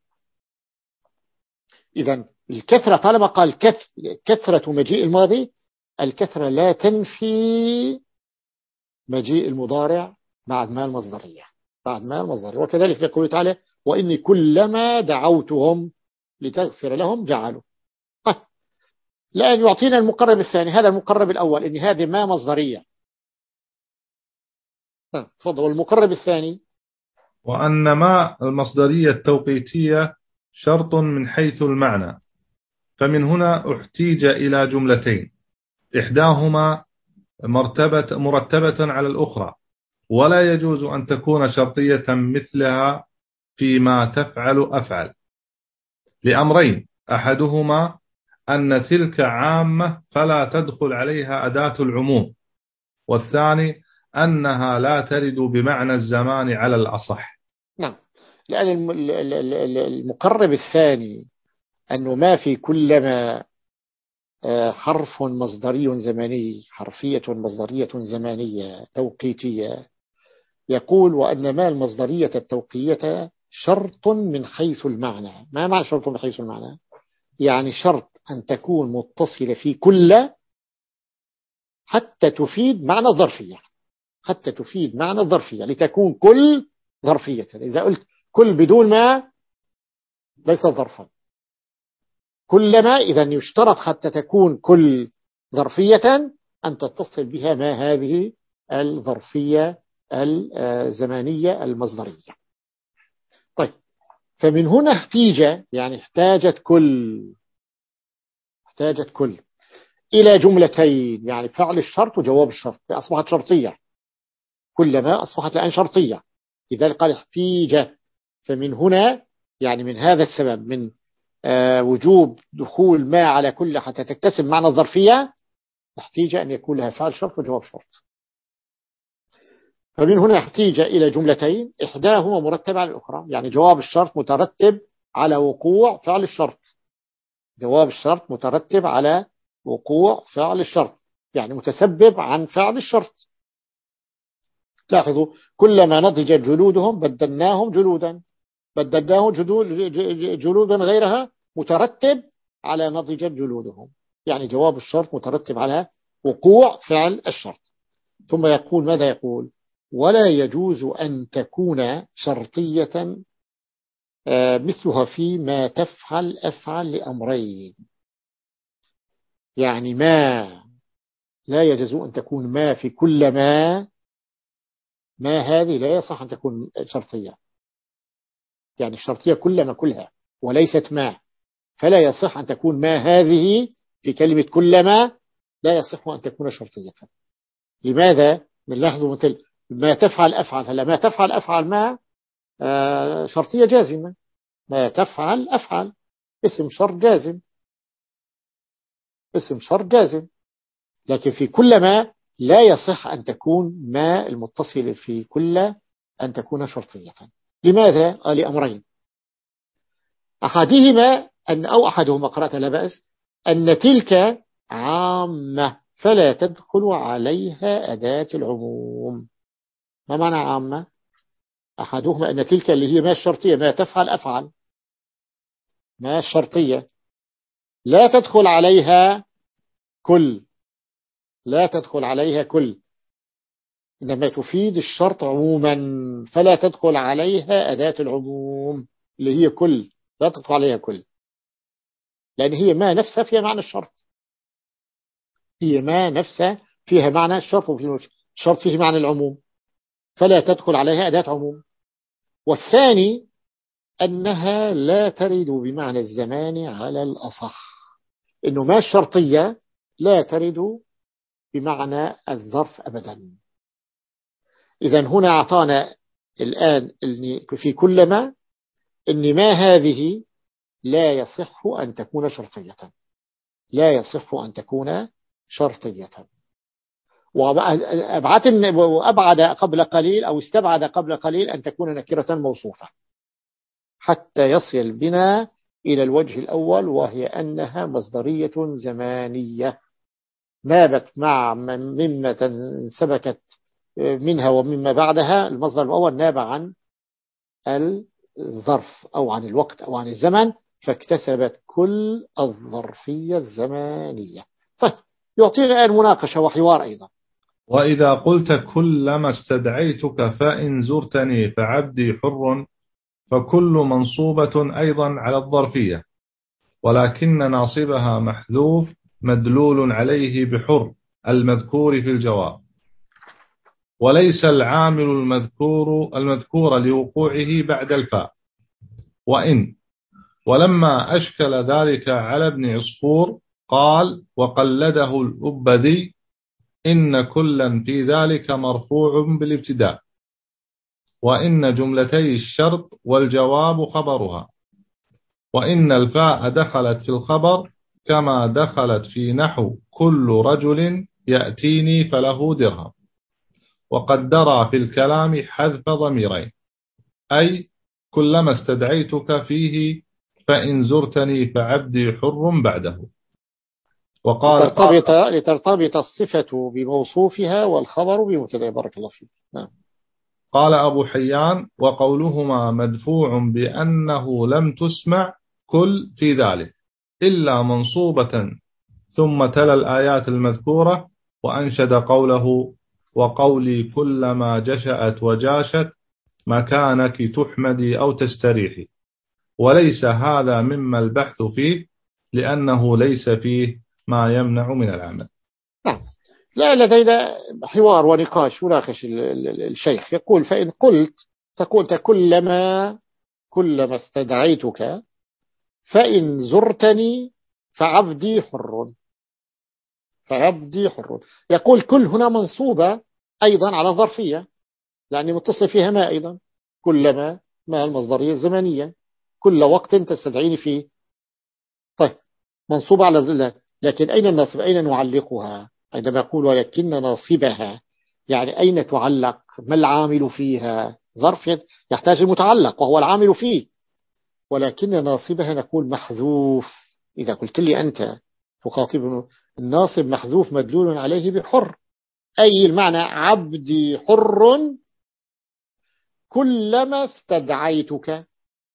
إذن الكثرة طالما قال كثرة مجيء الماضي، الكثرة لا تنفي مجيء المضارع بعد ما المصدرية، بعد ما المصدرية. وكذلك يقول تعالى وإني كلما دعوتهم لتغفر لهم جعلوا. لأن يعطينا المقرب الثاني، هذا المقرب الأول إن هذه ما مصدرية. تفضل. والمقرب الثاني وأن ما المصدرية التوقيتية شرط من حيث المعنى، فمن هنا احتيج إلى جملتين إحداهما مرتبة مرتبة على الأخرى، ولا يجوز أن تكون شرطية مثلها فيما تفعل أفعل، لأمرين: أحدهما أن تلك عامة فلا تدخل عليها أداة العموم، والثاني أنها لا ترد بمعنى الزمان على الأصح. نعم. لأن المقرب الثاني أنه ما في كلما حرف مصدري زمني، حرفية مصدرية زمانية توقيتية، يقول وأن ما المصدرية التوقيتية شرط من حيث المعنى. ما معنى شرط من حيث المعنى؟ يعني شرط أن تكون متصلة في كل حتى تفيد معنى الظرفية، حتى تفيد معنى الظرفية لتكون كل ظرفية. إذا قلت كل بدون ما ليس ظرفا، كلما إذا يشترط حتى تكون كل ظرفية أن تتصل بها ما هذه الظرفية الزمانية المصدرية. طيب، فمن هنا احتيج، يعني احتاجت كل، احتاجت كل إلى جملتين، يعني فعل الشرط وجواب الشرط، أصبحت شرطية، كلما أصبحت الآن شرطية، لذلك قال احتيج. فمن هنا يعني من هذا السبب، من آه وجوب دخول ما على كل حتى تكتسب معنى الظرفية، احتيج أن يكون لها فعل شرط وجواب شرط. فمن هنا احتيج إلى جملتين إحداهما مرتبة على الأخرى، يعني جواب الشرط مترتب على وقوع فعل الشرط، جواب الشرط مترتب على وقوع فعل الشرط، يعني متسبب عن فعل الشرط. لاحظوا كلما نضجت جلودهم بدلناهم جلودا، بدلناهم جلودا غيرها مترتب على نضجت جلودهم، يعني جواب الشرط مترتب على وقوع فعل الشرط. ثم يقول ماذا يقول؟ ولا يجوز أن تكون شرطية مثلها فيما تفعل أفعل لأمرين. يعني ما لا يجوز أن تكون ما في كل ما، ما هذه لا يصح أن تكون شرطية، يعني الشرطية كلما كلها وليست ما، فلا يصح أن تكون ما هذه في كلمة كلما، لا يصح أن تكون شرطية. لماذا؟ من لاحظوا مثل ما تفعل أفعل، هلا ما تفعل أفعل ما آه شرطية جازمة، ما تفعل أفعل اسم شرط جازم، اسم شرط جازم. لكن في كلما لا يصح أن تكون ما المتصل في كل أن تكون شرطية. لماذا؟ قال لأمرين، أحدهما أن أو أحدهما قرأت لا بأس أن تلك عامة فلا تدخل عليها أداة العموم. ما معنى عامة؟ أحدهما أن تلك اللي هي ما الشرطية، ما تفعل أفعل، ما الشرطية لا تدخل عليها كل، لا تدخل عليها كل، إنما تفيد الشرط عموما، فلا تدخل عليها أداة العموم اللي هي كل، لا تدخل عليها كل، لأن هي ما نفسها فيها معنى الشرط، هي ما نفسها فيها معنى الشرط، وفي الشرط فيه معنى العموم، فلا تدخل عليها أداة عموم. والثاني أنها لا ترد بمعنى الزمان على الأصح، إنه ما الشرطية لا ترد بمعنى الظرف أبدا. إذن هنا أعطانا الآن في كلما إن ما هذه لا يصح أن تكون شرطية، لا يصح أن تكون شرطية. وأبعد قبل قليل أو استبعد قبل قليل أن تكون نكرة موصوفة، حتى يصل بنا إلى الوجه الأول، وهي أنها مصدرية زمانية نابت مع مما سبكت منها ومما بعدها. المصدر الأول ناب عن الظرف أو عن الوقت أو عن الزمن، فاكتسبت كل الظرفية الزمانية. طيب يعطينا الآن مناقشة وحوار أيضا. وإذا قلت كلما استدعيتك فإن زرتني فعبدي حر، فكل منصوبة أيضا على الظرفية، ولكن ناصبها محذوف مدلول عليه بحر المذكور في الجواب، وليس العامل المذكور المذكور لوقوعه بعد الفاء. وإن ولما أشكل ذلك على ابن عصفور قال وقلده الأبدي إن كلا في ذلك مرفوع بالابتداء، وإن جملتي الشرط والجواب خبرها، وإن الفاء دخلت في الخبر كما دخلت في نحو كل رجل يأتيني فله درهم، وقد درى في الكلام حذف ضميرين، أي كلما استدعيتك فيه فإن زرتني فعبدي حر بعده. وقال لترتبط, لترتبط الصفة بموصوفها والخبر بمبتدأ. بارك الله فيك. نعم. قال أبو حيان وقولهما مدفوع بأنه لم تسمع كل في ذلك إلا منصوبة، ثم تلا الآيات المذكورة وأنشد قوله وقولي كلما جشأت وجاشت مكانك تحمدي أو تستريحي، وليس هذا مما البحث فيه لأنه ليس فيه ما يمنع من العمل. نعم. لا لدينا حوار ونقاش وناقش الشيخ. يقول فإن قلت تقول كلما كلما استدعيتك فإن زرتني فعبدي حر، فعبدي حر. يقول كل هنا منصوبة أيضا على الظرفية، يعني متصل فيها ما أيضا، كلما ما المصدرية الزمنية، كل وقت تستدعيني فيه. طيب منصوبة على ذلك، لكن أين الناصب؟ أين نعلقها؟ عندما يقول ولكن ناصبها، يعني أين تعلق؟ ما العامل فيها؟ ظرف يحتاج المتعلق وهو العامل فيه، ولكن ناصبها نقول محذوف. إذا قلت لي أنت تخاطب الناصب محذوف مدلول عليه بحر، أي المعنى عبدي حر كلما استدعيتك،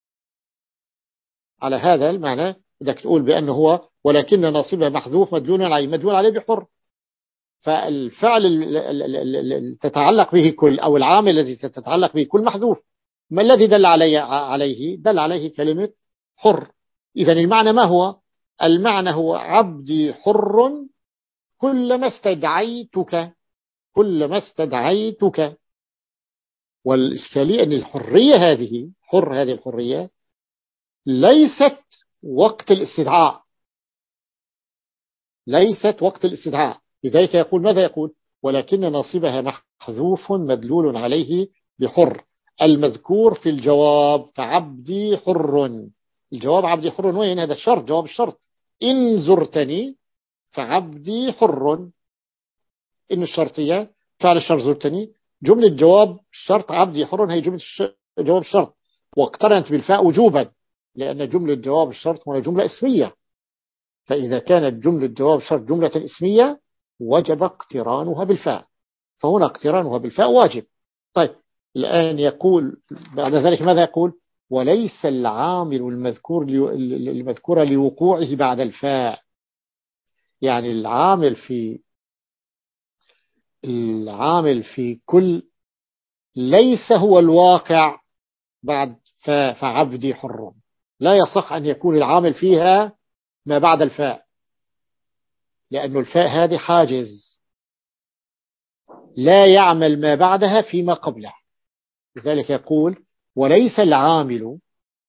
على هذا المعنى بدك تقول بأنه هو ولكن ناصبها محذوف مدلول عليه، مدلول عليه بحر. فالفعل الذي تتعلق به كل أو العامل الذي تتعلق به كل محذوف. ما الذي دل عليه؟ عليه دل عليه كلمة حر. إذن المعنى ما هو؟ المعنى هو عبدي حر كلما استدعيتك، كلما استدعيتك. والإشكالية أن الحرية هذه، حر هذه الحرية ليست وقت الاستدعاء، ليست وقت الاستدعاء. لذلك يقول ماذا يقول؟ ولكن ناصبها محذوف مدلول عليه بحر المذكور في الجواب فعبدي حر. الجواب عبدي حر وين؟ هذا الشرط، جواب الشرط إن زرتني فعبدي حر. إن الشرطية فعل الشرط زرتني، جملة جواب الشرط عبدي حر هي جملة جواب الشرط، واقترنت بالفاء وجوبا، لأن جملة جواب الشرط هنا جملة اسمية، فإذا كانت جملة جواب الشرط جملة اسمية وجب اقترانها بالفاء، فهنا اقترانها بالفاء واجب. طيب الآن يقول بعد ذلك ماذا يقول؟ وليس العامل المذكور المذكور لوقوعه بعد الفاء، يعني العامل في العامل في كل ليس هو الواقع بعد فاء فعبدي حر، لا يصح أن يكون العامل فيها ما بعد الفاء، لأن الفاء هذه حاجز لا يعمل ما بعدها فيما قبله، لذلك يقول وليس العامل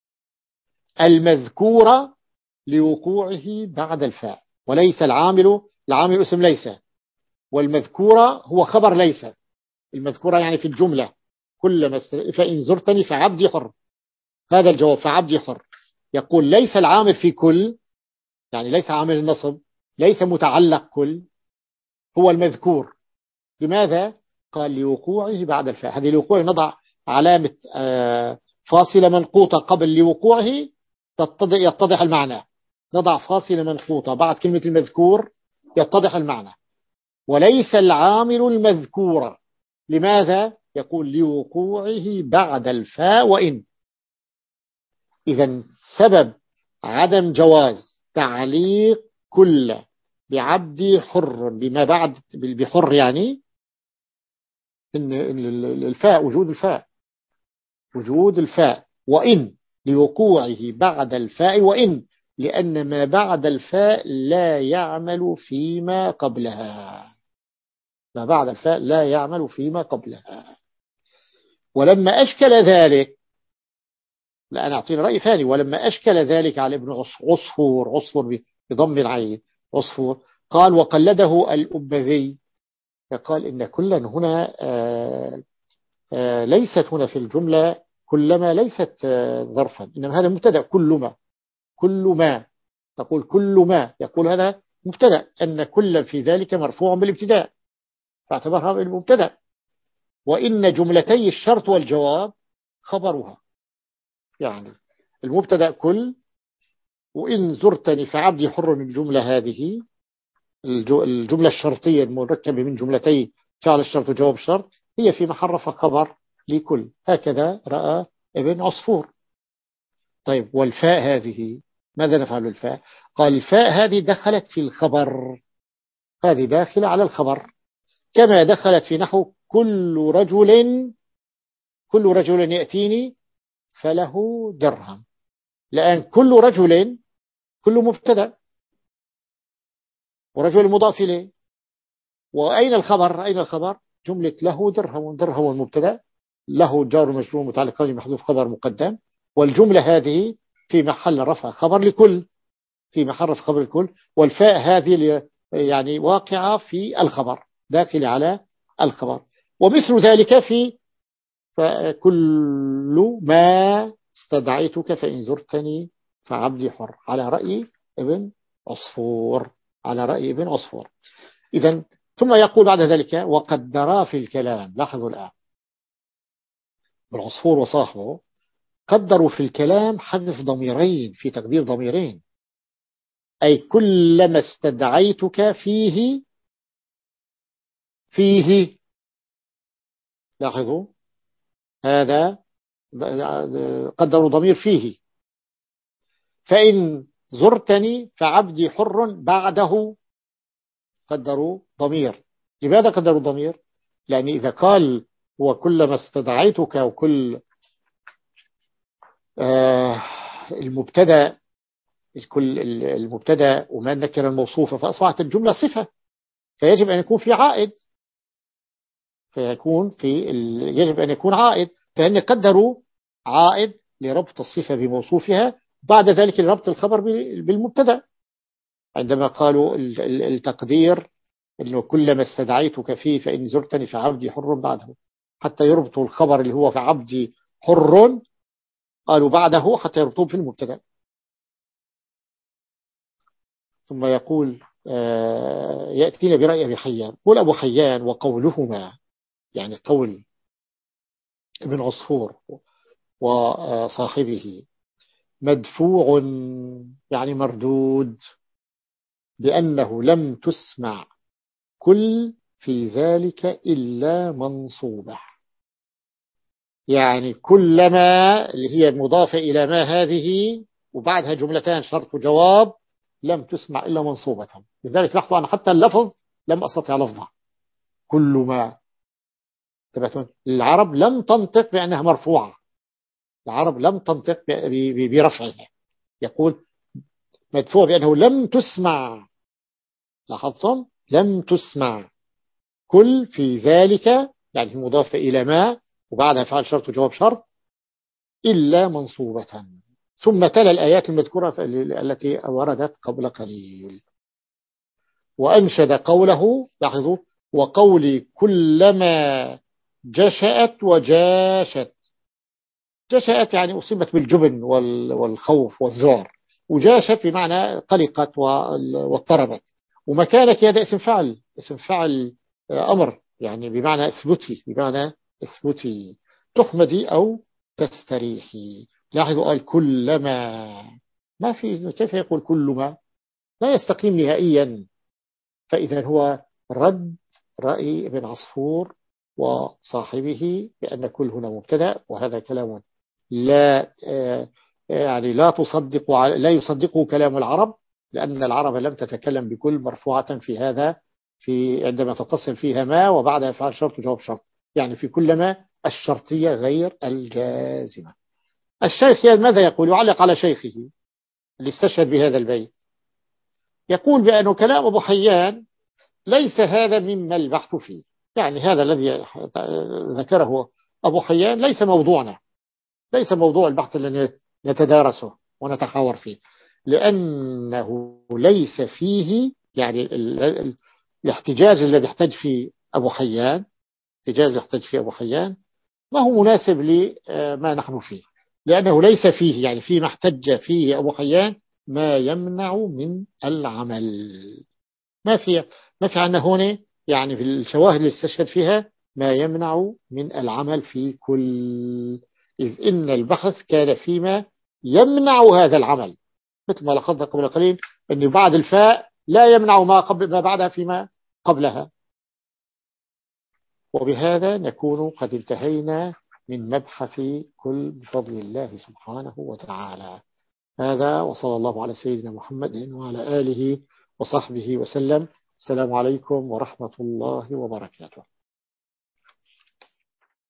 المذكور لوقوعه بعد الفاء، وليس العامل، العامل اسم ليس، والمذكورة هو خبر ليس، المذكورة يعني في الجملة كلما است... فإن زرتني فعبدي حر، هذا الجواب فعبدي حر. يقول ليس العامل في كل، يعني ليس عامل النصب، ليس متعلق كل، هو المذكور. لماذا؟ قال لوقوعه بعد الفاء، هذه لوقوعه نضع علامة فاصلة منقوطة قبل لوقوعه يتضح المعنى، نضع فاصلة منقوطة بعد كلمة المذكور يتضح المعنى. وليس العامل المذكور، لماذا؟ يقول لوقوعه بعد الفاء وإن. إذن سبب عدم جواز تعليق كل بعبد حر بما بعد بحر، يعني إن الفاء وجود الفاء وجود الفاء وإن لوقوعه بعد الفاء وإن، لأن ما بعد الفاء لا يعمل فيما قبلها، ما بعد الفاء لا يعمل فيما قبلها. ولما أشكل ذلك، لا أنا أعطينا رأي ثاني، ولما أشكل ذلك على ابن عصفور، عصفور بضم العين عصفور، قال وقلده الأبذي، فقال إن كلا هنا آآ آآ ليست هنا في الجملة كلما ليست ظرفا، إنما هذا مبتدأ، كل ما كل ما تقول كل ما، يقول هذا مبتدأ، أن كل في ذلك مرفوع بالابتداء فاعتبرها بالمبتدأ، وإن جملتي الشرط والجواب خبرها، يعني المبتدأ كل، وإن زرتني فعبدي حر من الجملة هذه الجملة الشرطية المركبة من جملتي فعل الشرط وجواب الشرط هي في محل رفع خبر لكل، هكذا رأى ابن عصفور. طيب والفاء هذه ماذا نفعل بالفاء؟ قال الفاء هذه دخلت في الخبر، هذه داخلة على الخبر، كما دخلت في نحو كل رجل كل رجل يأتيني فله درهم، لأن كل رجل كل مبتدأ ورجل مضاف إليه، وأين الخبر؟ أين الخبر؟ جملة له درهم، درهم المبتدأ، له جار مجرور متعلق بمحذوف خبر مقدم، والجملة هذه في محل رفع خبر لكل، في محل رفع خبر الكل، والفاء هذه يعني واقعة في الخبر داخل على الخبر. ومثل ذلك في كل ما استدعيتك فإن زرتني فعبدي حر، على رأي ابن عصفور، على رأي ابن عصفور. إذن ثم يقول بعد ذلك وقدرا في الكلام، لاحظوا الآن ابن عصفور وصاحبه قدروا في الكلام حذف ضميرين، في تقدير ضميرين، أي كلما استدعيتك فيه فيه لاحظوا هذا قدروا ضمير فيه، فإن زرتني فعبدي حر بعده قدروا ضمير. لماذا قدروا ضمير؟ لأن إذا قال وكلما استدعيتك وكل آه المبتدا كل المبتدا وما النكره الموصوفه فأصبحت الجملة صفة، فيجب أن يكون في عائد، فيكون في يجب أن يكون عائد، فإن قدروا عائد لربط الصفة بموصوفها، بعد ذلك لربط الخبر بالمبتدا، عندما قالوا التقدير إنه كلما استدعيتك فيه فإن زرتني فعبدي حر بعده، حتى يربطوا الخبر اللي هو فعبدي حر قالوا بعده حتى يربطوه في المبتدا. ثم يقول يأتينا برأي أبي حيان. قول أبو حيان وقولهما، يعني قول ابن عصفور وصاحبه، مدفوع يعني مردود، بأنه لم تسمع كل في ذلك إلا منصوبة. يعني كلما اللي هي مضافة إلى ما هذه وبعدها جملتان شرط وجواب لم تسمع إلا منصوبة. لذلك لاحظوا أنا حتى اللفظ لم أستطيع لفظه. كل ما تبعتون العرب لم تنطق بأنها مرفوعة، العرب لم تنطق برفعها، يقول مدفوع بأنه لم تسمع. لاحظتم لم تسمع كل في ذلك، يعني مضافة إلى ما وبعدها فعل شرط وجواب شرط إلا منصوبة. ثم تلا الآيات المذكورة التي وردت قبل قليل، وأنشد قوله. لاحظوا وقولي كلما جشأت وجاشت. جشأت يعني أصيبت بالجبن والخوف والذعر، وجاشت بمعنى قلقت واضطربت. ومكانك هذا اسم فعل، اسم فعل أمر، يعني بمعنى اثبتي، بمعنى اثبتي تحمدي أو تستريحي. لاحظوا قال كلما، ما في كيف يقول كل ما، لا يستقيم نهائيا. فإذا هو رد رأي ابن عصفور وصاحبه بأن كل هنا مبتدأ، وهذا كلام لا يعني لا تصدق لا يصدقه كلام العرب، لأن العرب لم تتكلم بكل مرفوعة في هذا، في عندما تتصل فيها ما وبعدها فعل شرط وجواب شرط، يعني في كلما الشرطية غير الجازمة. الشيخ ماذا يقول؟ يعلق على شيخه اللي استشهد بهذا البيت، يقول بأنه كلام أبو حيان ليس هذا مما البحث فيه، يعني هذا الذي ذكره أبو حيان ليس موضوعنا، ليس موضوع البحث الذي نتدارسه ونتحاور فيه، لأنه ليس فيه يعني الاحتجاج الذي يحتاج فيه أبو حيان، احتجاج يحتاج فيه أبو حيان ما هو مناسب لما نحن فيه، لأنه ليس فيه يعني فيه ما احتج فيه أبو حيان ما يمنع من العمل. ما في ما في عندنا هنا يعني في الشواهد اللي استشهد فيها ما يمنع من العمل في كل، إذ إن البحث كان فيما يمنع هذا العمل، مثل ما لاحظنا قبل قليل أن بعد الفاء لا يمنع ما قبل ما بعدها فيما قبلها. وبهذا نكون قد انتهينا من مبحث كل بفضل الله سبحانه وتعالى. هذا وصلى الله على سيدنا محمد وعلى آله وصحبه وسلم. السلام عليكم ورحمة الله وبركاته.